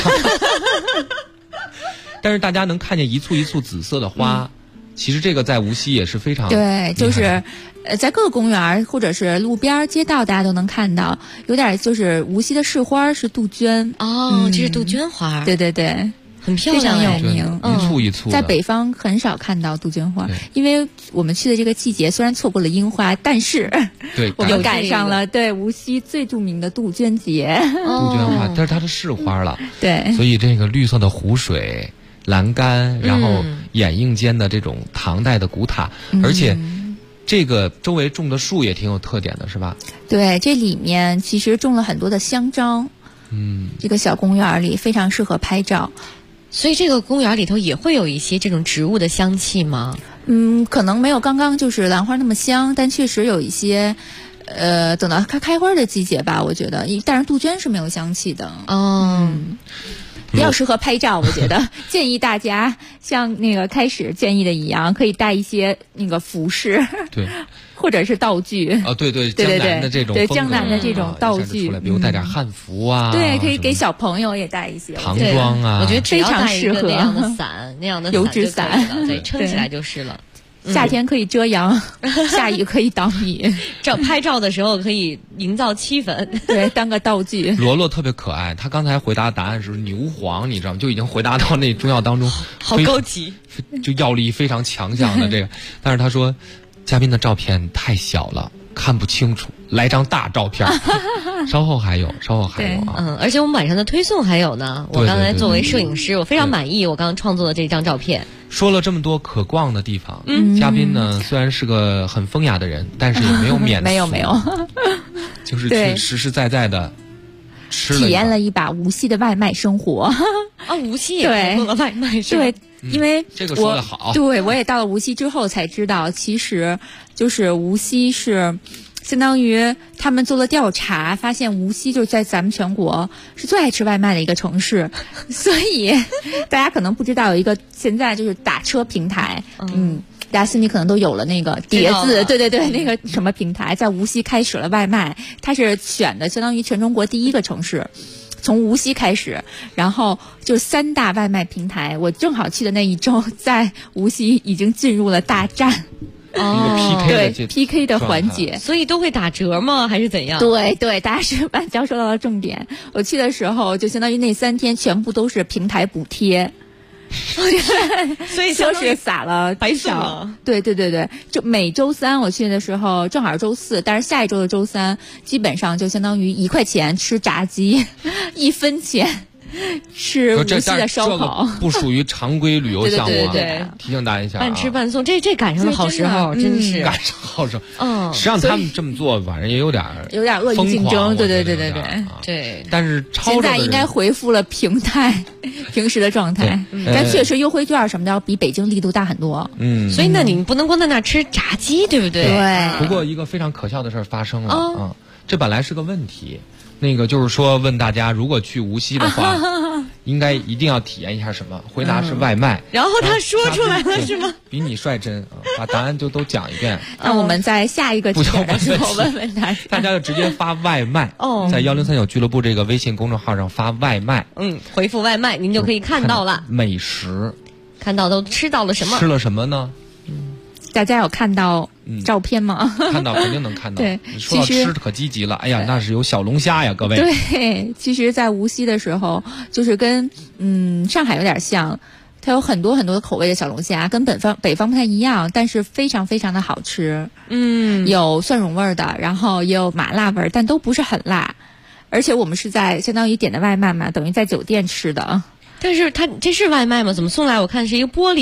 但是大家能看见一簇一簇紫色的花，其实这个在无锡也是非常对，就是在各个公园或者是路边街道，大家都能看到，有点就是无锡的市花是杜鹃这是杜鹃花， 对对对。 很漂亮， 非常有名， 一簇一簇。 在北方很少看到杜鹃花，因为我们去的这个季节虽然错过了樱花，但是我们赶上了无锡最著名的杜鹃节。 杜鹃花，但是它是市花了， 对， 所以这个绿色的湖水、栏杆，然后掩映间的这种唐代的古塔，而且这个周围种的树也挺有特点的，是吧？ 对，这里面其实种了很多的香樟，这个小公园里非常适合拍照。 所以这个公园里头也会有一些这种植物的香气吗？ 可能没有刚刚就是兰花那么香，但确实有一些，等到它开花的季节吧，我觉得，但是杜鹃是没有香气的。比较适合拍照，我觉得建议大家像那个开始建议的一样，可以带一些那个服饰， 对， 或者是道具。 对，江南的这种江南的这种道具， 比如带点汉服啊， 对，可以给小朋友也带一些唐装啊， 我觉得非常适合那样的伞，那样的油纸伞， 对，撑起来就是了。 夏天可以遮阳，下雨可以挡雨。 拍照的时候可以营造气氛， 对，当个道具。 罗罗特别可爱，他刚才回答答案是牛黄，你知道吗？就已经回答到那中药当中， 好高级， 就药力非常强项的这个。但是他说，嘉宾的照片太小了，看不清楚，来张大照片。稍后还有啊。 而且我们晚上的推送还有呢。我刚才作为摄影师，我非常满意我刚刚创作的这张照片。 说了这么多可逛的地方，嘉宾呢虽然是个很风雅的人，但是也没有免俗， 没有， 就是去实实在在的吃了体验了一把无锡的外卖生活。 无锡也做了外卖， 对，因为这个说得好， 对，我也到了无锡之后才知道，其实就是无锡是。相当于他们做了调查，发现无锡就是在咱们全国是最爱吃外卖的一个城市，所以大家可能不知道有一个现在就是打车平台，大家心里可能都有了那个碟子，对，那个什么平台在无锡开始了外卖，它是选的相当于全中国第一个城市。从无锡开始，然后就3大外卖平台，我正好去的那一周，在无锡已经进入了大战。PK 的环节， 所以都会打折吗？还是怎样？ 对，大家是晚教说到了重点。我去的时候，就相当于那3天全部都是平台补贴， 所以就是撒了白送了。 对，就每周3我去的时候正好是周4，但是下一周的周3基本上就相当于1块钱吃炸鸡，1分钱。是无锡的烧烤， 不属于常规旅游项目啊！ 对， 提醒大家一下， 半吃半送，这赶上了好时候，真是赶上好时候。实际上他们这么做，反正也有点恶意竞争，对。 但是现在应该恢复了平时的状态，但确实优惠券什么的要比北京力度大很多。 所以那你不能光在那吃炸鸡，对不对？ 对。 不过一个非常可笑的事儿发生了这本来是个问题。那个就是说，问大家如果去无锡的话，应该一定要体验一下什么？回答是外卖。 然后他说出来了是吗？ 比你率真啊！把答案都讲一遍。 那我们在下一个题的时候问大家， 大家就直接发外卖在1039俱乐部这个微信公众号上发外卖。 回复外卖，您就可以看到了美食， 看到都吃到了什么？ 吃了什么呢？ 大家有看到照片吗？ 看到，肯定能看到。 对， 说到吃可积极了。哎呀，那是有小龙虾呀，各位。 对，其实，在无锡的时候，就是跟上海有点像，它有很多很多的口味的小龙虾，跟北方不太一样，但是非常非常的好吃。有蒜蓉味的，然后也有麻辣味，但都不是很辣。而且我们是在相当于点的外卖嘛，等于在酒店吃的。 但是这是外卖吗？怎么送来？我看是一个玻璃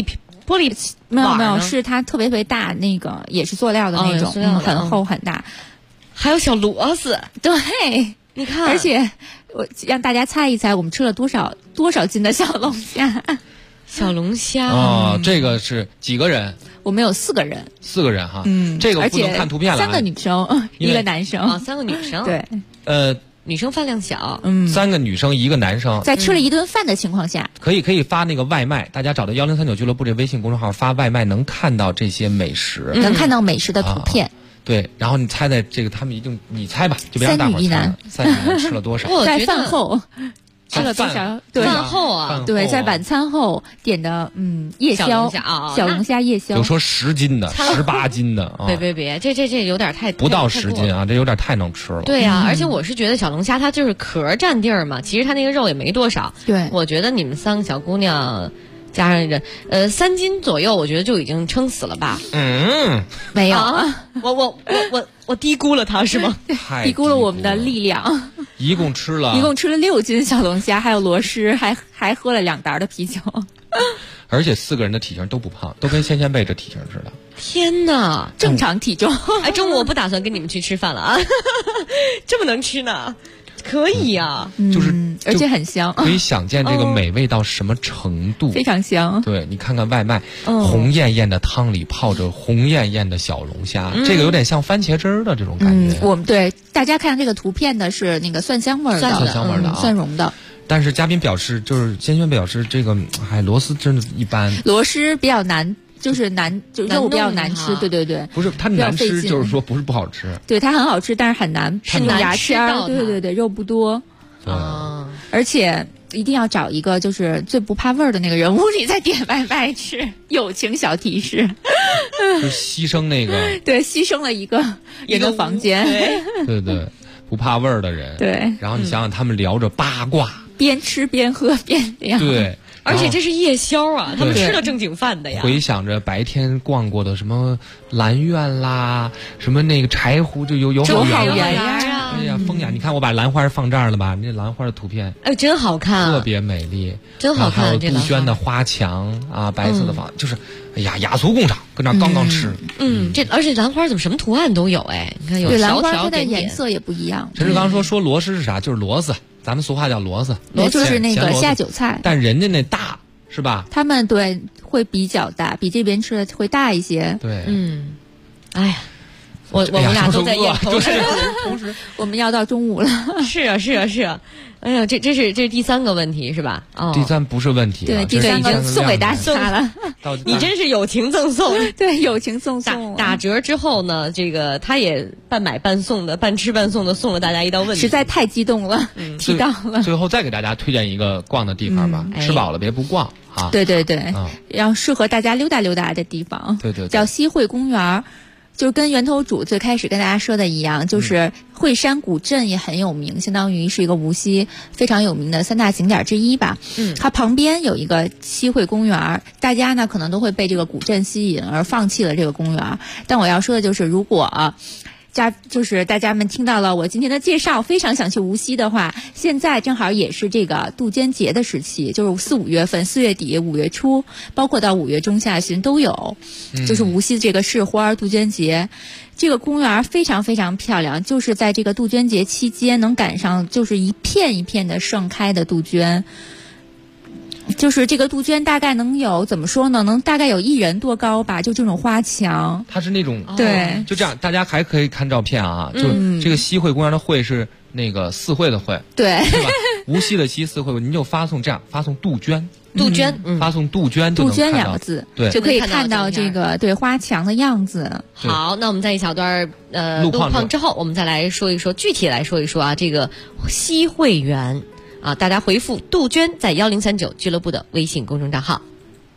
玻璃没有没有， 碗呢是它特别特别大，那个也是塑料的那种， 塑料的很厚很大， 还有小螺丝。 对， 你看， 而且我让大家猜一猜，我们吃了多少斤的小龙虾？ 小龙虾哦，这个是几个人？ 我们有4个人 ，4个人哈。这个不能看图片了。 3个女生，1个男生。 啊，3个女生。 对， 女生饭量小。 3个女生1个男生， 在吃了一顿饭的情况下， 可以发那个外卖，大家找到1039俱乐部这微信公众号发外卖，能看到这些美食， 能看到美食的图片。 对，然后你猜猜这个他们一定，你猜吧，就别让大伙儿猜了。3女1男吃了多少？ 在饭后。吃了多少？对， 饭后啊， 对，在晚餐后点的夜宵，小龙虾夜宵， 有说10斤的、18斤的啊！ 别，这有点太不到10斤啊，这有点太能吃了。 对呀，而且我是觉得小龙虾它就是壳占地儿嘛，其实它那个肉也没多少。 对， 我觉得你们3个小姑娘加上人，3斤左右，我觉得就已经撑死了吧？ 没有， 我低估了它是吗？ 低估了我们的力量。 一共吃了 6斤小龙虾，还有螺蛳，还喝了2袋的啤酒。 而且4个人的体型都不胖，都跟仙贝这体型似的。 天哪， 正常体重。 哎，中午我不打算跟你们去吃饭了啊，这么能吃呢？可以啊， 而且很香， 可以想见这个美味到什么程度， 非常香。 对，你看看外卖，红艳艳的汤里泡着红艳艳的小龙虾，这个有点像番茄汁儿的这种感觉。 我们对大家看这个图片的是那个蒜香味儿的， 蒜香味儿的， 蒜蓉的。 但是嘉宾表示，就是仙轩表示这个，螺丝真的一般， 螺蛳比较难。就是肉比较难吃，对， 不是它难吃，就是说不是不好吃， 对它很好吃，但是很难是牙签儿， 对，肉不多，而且一定要找一个就是最不怕味儿的那个人，屋里再点外卖吃，友情小提示， 就牺牲那个， 对，牺牲了一个房间， 对，不怕味儿的人， 对， 然后你想想他们聊着八卦， 边吃边喝边聊， 对。 而且这是夜宵啊，他们吃了正经饭的呀。 回想着白天逛过的什么兰苑啦，什么那个柴湖，就有好园啊！ 哎呀，风雅，你看我把兰花放这儿了吧？那兰花的图片， 哎，真好看， 特别美丽， 真好看。 还有杜鹃的花墙啊，白色的房，就是，哎呀，雅俗共赏，跟那刚刚吃。 而且兰花怎么什么图案都有哎？你看有条条点点， 颜色也不一样。 陈志刚说螺蛳是啥？就是螺丝。咱们俗话叫螺丝， 就是那个下酒菜， 但人家那大是吧？ 他们对会比较大，比这边吃的会大一些。 对， 哎呀，我们俩都在咽口水， 同时我们要到中午了。 是啊，哎呀，这是第3个问题是吧？ 哦，第3不是问题， 对，第3个送给大家了。 你真是友情赠送， 对，友情赠送。 打折之后呢，这个他也半买半送的，半吃半送的送了大家一道问题， 实在太激动了，提到了。 最后再给大家推荐一个逛的地方吧，吃饱了别不逛啊！ 对，让适合大家溜达溜达的地方， 对， 叫西汇公园。就跟源头主最开始跟大家说的一样，就是惠山古镇也很有名，相当于是一个无锡非常有名的3大景点之一吧。它旁边有一个西汇公园，大家呢可能都会被这个古镇吸引而放弃了这个公园。但我要说的就是，如果就是大家们听到了我今天的介绍，非常想去无锡的话，现在正好也是这个杜鹃节的时期，就是4、5月份，4月底5月初，包括到5月中下旬都有，就是无锡这个市花杜鹃节。这个公园非常非常漂亮，就是在这个杜鹃节期间能赶上就是一片一片的盛开的杜鹃。就是这个杜鹃大概能有怎么说呢？能大概有1人多高吧，就这种花墙。 它是那种对， 就这样，大家还可以看照片啊。就这个西汇公园的汇是那个四会的会， 对， 是吧？无锡的西，四会，您就发送杜鹃，发送杜鹃 2个字， 对， 就可以看到这个对花墙的样子。 好，那我们在一小段路况之后，我们再来说一说，具体来说一说啊，这个西汇园。啊！大家回复杜鹃在1039俱乐部的微信公众账号。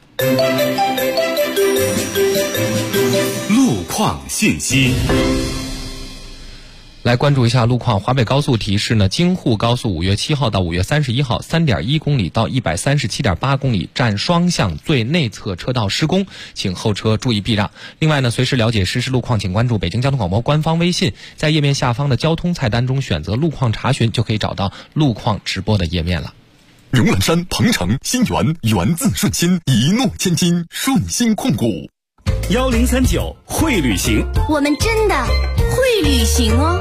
路况信息。 来关注一下路况。华北高速提示呢，京沪高速5月7号到5月31号3.1公里到137.8公里占双向最内侧车道施工，请后车注意避让。另外呢，随时了解实时路况，请关注北京交通广播官方微信，在页面下方的交通菜单中选择路况查询，就可以找到路况直播的页面了。 荣兰山、鹏城、新源，源自顺心，一诺千金，顺心控股。 1039会旅行， 我们真的会旅行哦。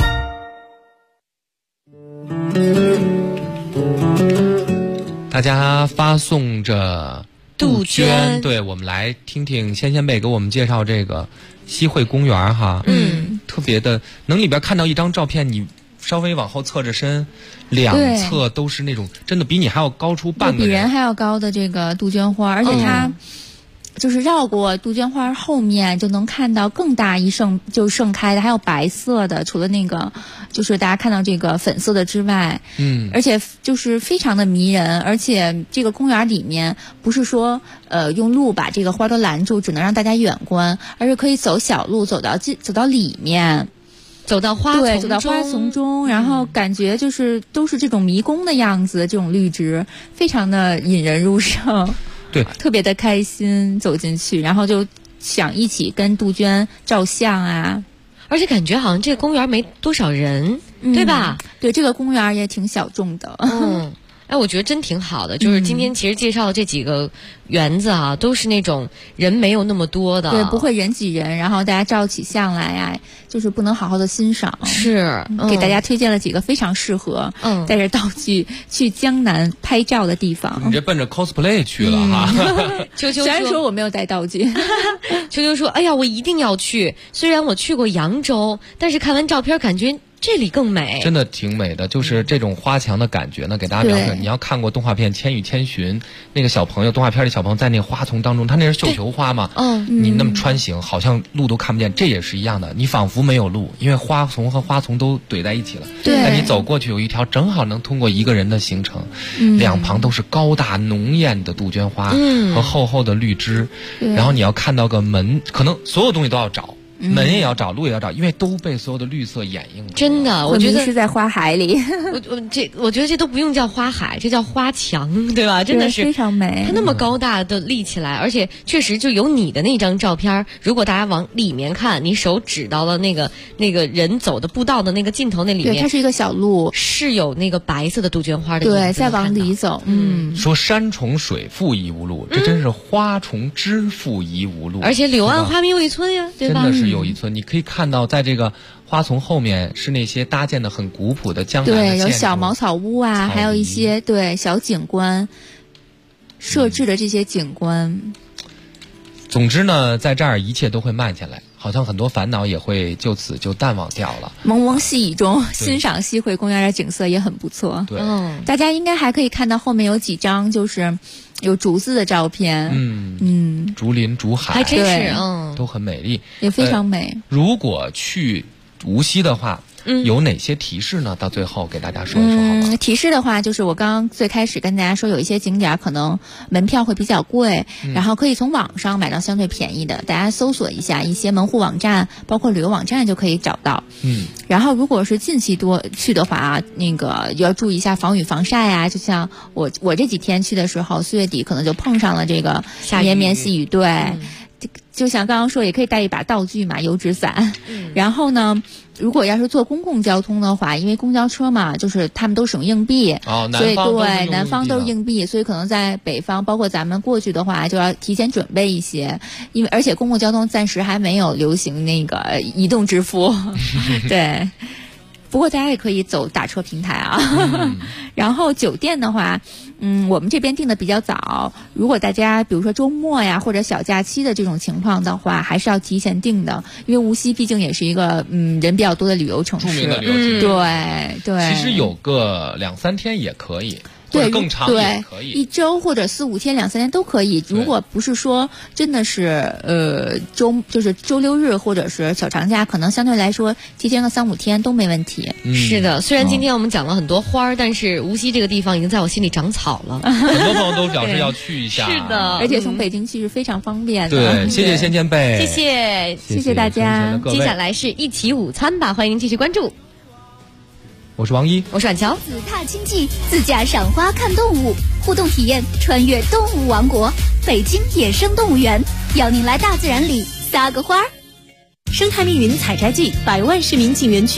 大家发送着杜鹃，对，我们来听听仙仙贝给我们介绍这个西汇公园哈。特别的，能里边看到一张照片，你稍微往后侧着身，两侧都是那种真的比你还要高出半个人， 比人还要高的这个杜鹃花，而且它就是绕过杜鹃花后面就能看到更大一盛开的，还有白色的，除了那个就是大家看到这个粉色的之外，而且就是非常的迷人。而且这个公园里面不是说用路把这个花都拦住，只能让大家远观，而是可以走小路走到里面。 走到花丛中，然后感觉就是都是这种迷宫的样子，这种绿植非常的引人入胜， 对， 特别的开心走进去，然后就想一起跟杜鹃照相啊， 而且感觉好像这个公园没多少人，对吧？ 对，这个公园也挺小众的。 哎，我觉得真挺好的。就是今天其实介绍的这几个园子啊，都是那种人没有那么多的， 对，不会人挤人，然后大家照起相来呀，就是不能好好的欣赏。 是， 给大家推荐了几个非常适合带着道具去江南拍照的地方。 你这奔着 cosplay 去了哈。 秋秋虽然说我没有带道具， 秋秋说：“哎呀，我一定要去。虽然我去过扬州，但是看完照片感觉这里更美， 真的挺美的。就是这种花墙的感觉呢，给大家描述。你要看过动画片《千与千寻》，那个小朋友，动画片里小朋友在那个花丛当中，他那是绣球花嘛，你那么穿行，好像路都看不见，这也是一样的，你仿佛没有路，因为花丛和花丛都怼在一起了。但你走过去有一条正好能通过一个人的行程，两旁都是高大浓艳的杜鹃花和厚厚的绿枝，然后你要看到个门，可能所有东西都要找。门也要找，路也要找，因为都被所有的绿色掩映了。 真的，我觉得是在花海里。 我觉得这都不用叫花海，这叫花墙，对吧？真的是非常美。 它那么高大的立起来，而且确实就有你的那张照片。如果大家往里面看，你手指到了那个人走的步道的那个尽头那里面， 对，它是一个小路， 是有那个白色的杜鹃花的。 对，再往里走， 说山重水复疑无路，这真是花重枝复疑无路。 而且柳暗花明又一村呀，对吧？ 真的是有一村，你可以看到在这个花丛后面是那些搭建的很古朴的江南的建筑， 对，有小茅草屋啊，还有一些小景观设置的这些景观。 总之呢，在这儿一切都会慢下来，好像很多烦恼也会就此就淡忘掉了。 蒙蒙细雨中欣赏西汇公园的景色也很不错。 对， 大家应该还可以看到后面有几张就是有竹子的照片。 竹林竹海， 还真是， 都很美丽， 也非常美。 如果去无锡的话，有哪些提示呢？到最后给大家说一说好吗？ 提示的话，就是我刚刚最开始跟大家说，有一些景点可能门票会比较贵，然后可以从网上买到相对便宜的。大家搜索一下一些门户网站，包括旅游网站就可以找到。然后如果是近期多去的话啊，那个要注意一下防雨防晒啊。就像我这几天去的时候，4月底可能就碰上了这个绵绵细雨，对。就像刚刚说，也可以带一把道具嘛，油纸伞。然后呢，如果要是坐公共交通的话，因为公交车嘛，就是他们都使用硬币，所以对南方都是硬币，所以可能在北方，包括咱们过去的话，就要提前准备一些，因为而且公共交通暂时还没有流行那个移动支付，对。不过大家也可以走打车平台啊。然后酒店的话，我们这边订的比较早。如果大家比如说周末呀或者小假期的这种情况的话，还是要提前订的，因为无锡毕竟也是一个人比较多的旅游城市， 著名的旅游城市。 对。 其实有个2-3天也可以。对，更长也可以， 1周或者4-5天、2-3天都可以。如果不是说真的是就是周六日或者是小长假，可能相对来说提前个3-5天都没问题。 是的，虽然今天我们讲了很多花儿，但是无锡这个地方已经在我心里长草了。 很多朋友都表示要去一下。 是的， 而且从北京去是非常方便的。 对，谢谢仙仙贝， 谢谢大家。 接下来是一起午餐吧，欢迎继续关注。 我是王一， 我是阮乔。 子踏青记，自驾赏花看动物，互动体验穿越动物王国，北京野生动物园，邀您来大自然里撒个花儿。 生态密云采摘季，100万市民进园区，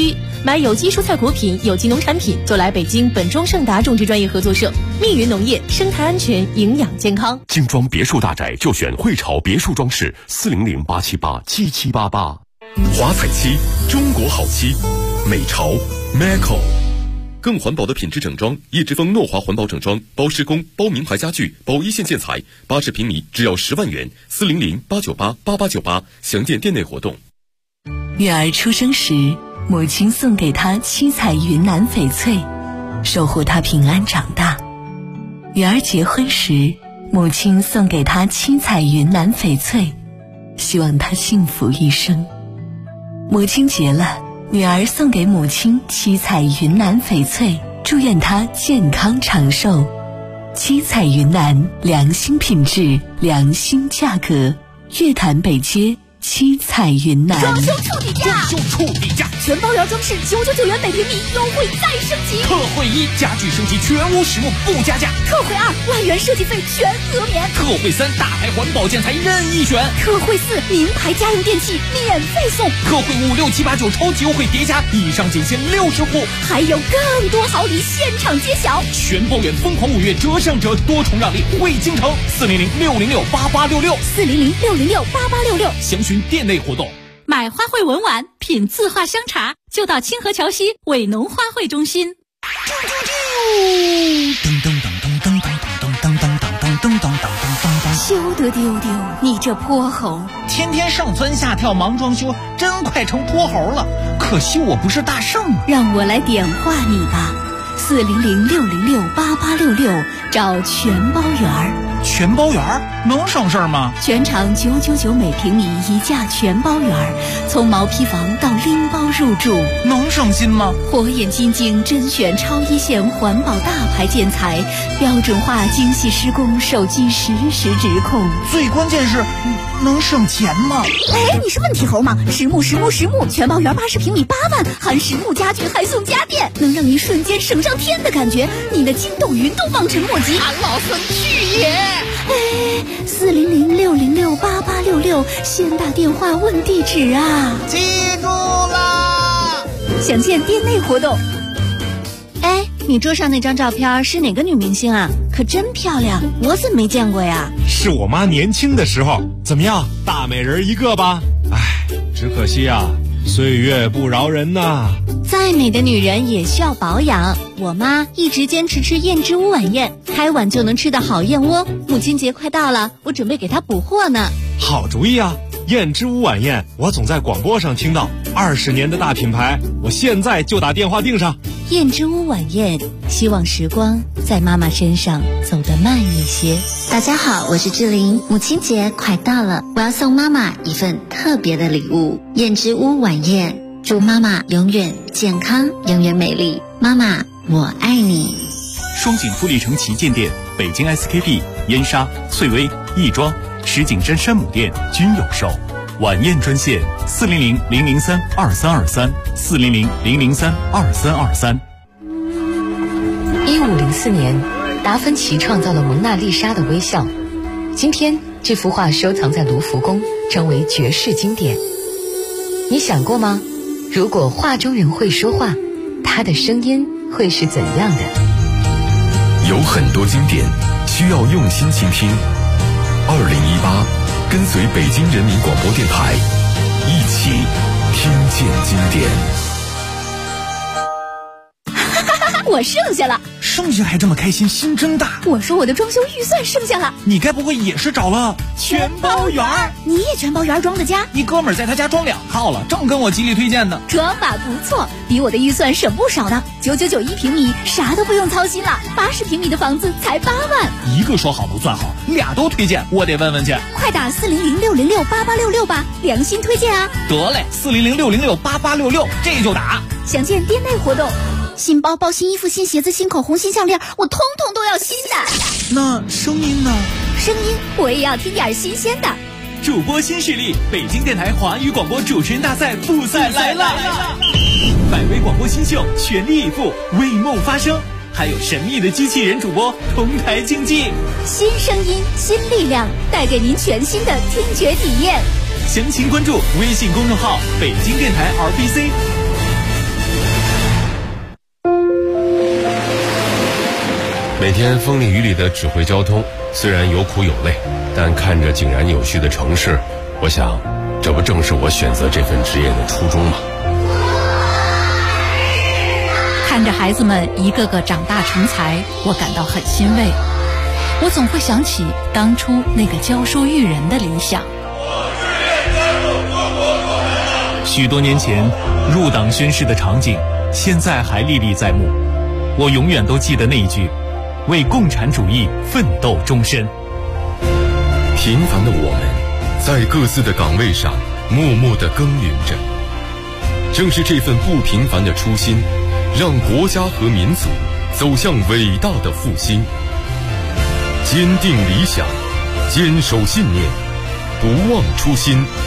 买有机蔬菜果品、有机农产品就来北京本庄盛达种植专业合作社。密云农业，生态安全，营养健康。 精装别墅大宅就选汇潮别墅装饰，400-878-7788。华彩漆，中国好漆，美潮 Maco。更环保的品质整装，叶之峰诺华环保整装，包施工、包名牌家具、包一线建材，80平米只要10万元，400-898-8898，详见店内活动。 女儿出生时，母亲送给她七彩云南翡翠，守护她平安长大。女儿结婚时，母亲送给她七彩云南翡翠，希望她幸福一生。母亲节了，女儿送给母亲七彩云南翡翠，祝愿她健康长寿。七彩云南，良心品质，良心价格。月坛北街七彩云南。 装修处底价，全包圆装饰999元每平米，优惠再升级。 特惠1，家具升级全屋实木不加价。 特惠2，万元设计费全额免。 特惠3，大牌环保建材任意选。 特惠4，名牌家用电器免费送。 特惠5、6、7、8、9超级优惠叠加，以上仅限60户， 还有更多好礼现场揭晓。 全包圆疯狂5月折上折，多重让利惠京城，400-606-8866，400-606-8866，详询店内活动。 买花卉文玩，品字画香茶，就到清河桥西伟农花卉中心。 休得丢丢，你这泼猴！ 天天上蹿下跳忙装修，真快成泼猴了。可惜我不是大圣， 让我来点化你吧。400-606-8866，找全包圆儿。 全包圆儿能省事儿吗？ 全场999每平米一价全包圆儿，从毛坯房到拎包入住， 能省心吗？ 火眼金睛甄选超一线环保大牌建材，标准化精细施工，手机实时直控。 最关键是能省钱吗？ 哎，你是问题猴吗？实木全包圆80平米8万，含实木家具还送家电，能让您瞬间省上天的感觉。你的筋斗云都望尘莫及。 俺老孙去也！ 哎，400-606-8866，先打电话问地址啊！ 记住啦！ 详见店内活动。 哎，你桌上那张照片是哪个女明星啊？可真漂亮，我怎么没见过呀？ 是我妈年轻的时候。怎么样，大美人一个吧？哎，只可惜啊，岁月不饶人呐。 再美的女人也需要保养。我妈一直坚持吃燕之屋晚宴，开碗就能吃的好燕窝。母亲节快到了，我准备给她补货呢。 好主意啊！燕之屋晚宴，我总在广播上听到，20年的大品牌，我现在就打电话订上。 燕之屋晚宴，希望时光在妈妈身上走得慢一些。 大家好，我是志玲，母亲节快到了，我要送妈妈一份特别的礼物——燕之屋晚宴，祝妈妈永远健康，永远美丽。妈妈，我爱你。 双井富力城旗舰店、北京 SKP、燕莎、翠微、亦庄、石景山山姆店均有售。晚宴专线400-003-2323，400-003-2323。 1504年，达芬奇创造了蒙娜丽莎的微笑。今天，这幅画收藏在卢浮宫，成为绝世经典。你想过吗？如果画中人会说话，他的声音会是怎样的？ 有很多经典需要用心倾听。2018，跟随北京人民广播电台，一起听见经典。 我剩下了， 剩下还这么开心，心真大。 我说我的装修预算剩下了， 你该不会也是找了全包圆儿？你也全包圆装的家？ 一哥们儿在他家装2套了，正跟我极力推荐呢。 装法不错，比我的预算省不少呢。999一平米，啥都不用操心了。80平米的房子才8万。 一个说好不算好，俩都推荐，我得问问去。 快打400-606-8866吧，良心推荐啊！ 得嘞，400-606-8866，这就打。 详见店内活动。新包包、新衣服、新鞋子、新口红、新项链，我通通都要新的。 那声音呢？ 声音我也要听点新鲜的。 主播新势力，北京电台华语广播主持人大赛复赛来了！百位广播新秀全力以赴，为梦发声，还有神秘的机器人主播同台竞技。 新声音，新力量，带给您全新的听觉体验。 详情关注微信公众号北京电台 RBC。 每天风里雨里的指挥交通，虽然有苦有累，但看着井然有序的城市，我想，这不正是我选择这份职业的初衷吗？ 看着孩子们一个个长大成才，我感到很欣慰。我总会想起当初那个教书育人的理想。 许多年前入党宣誓的场景，现在还历历在目。我永远都记得那一句：为共产主义奋斗终身。 平凡的我们，在各自的岗位上默默地耕耘着。正是这份不平凡的初心，让国家和民族走向伟大的复兴。坚定理想，坚守信念，不忘初心。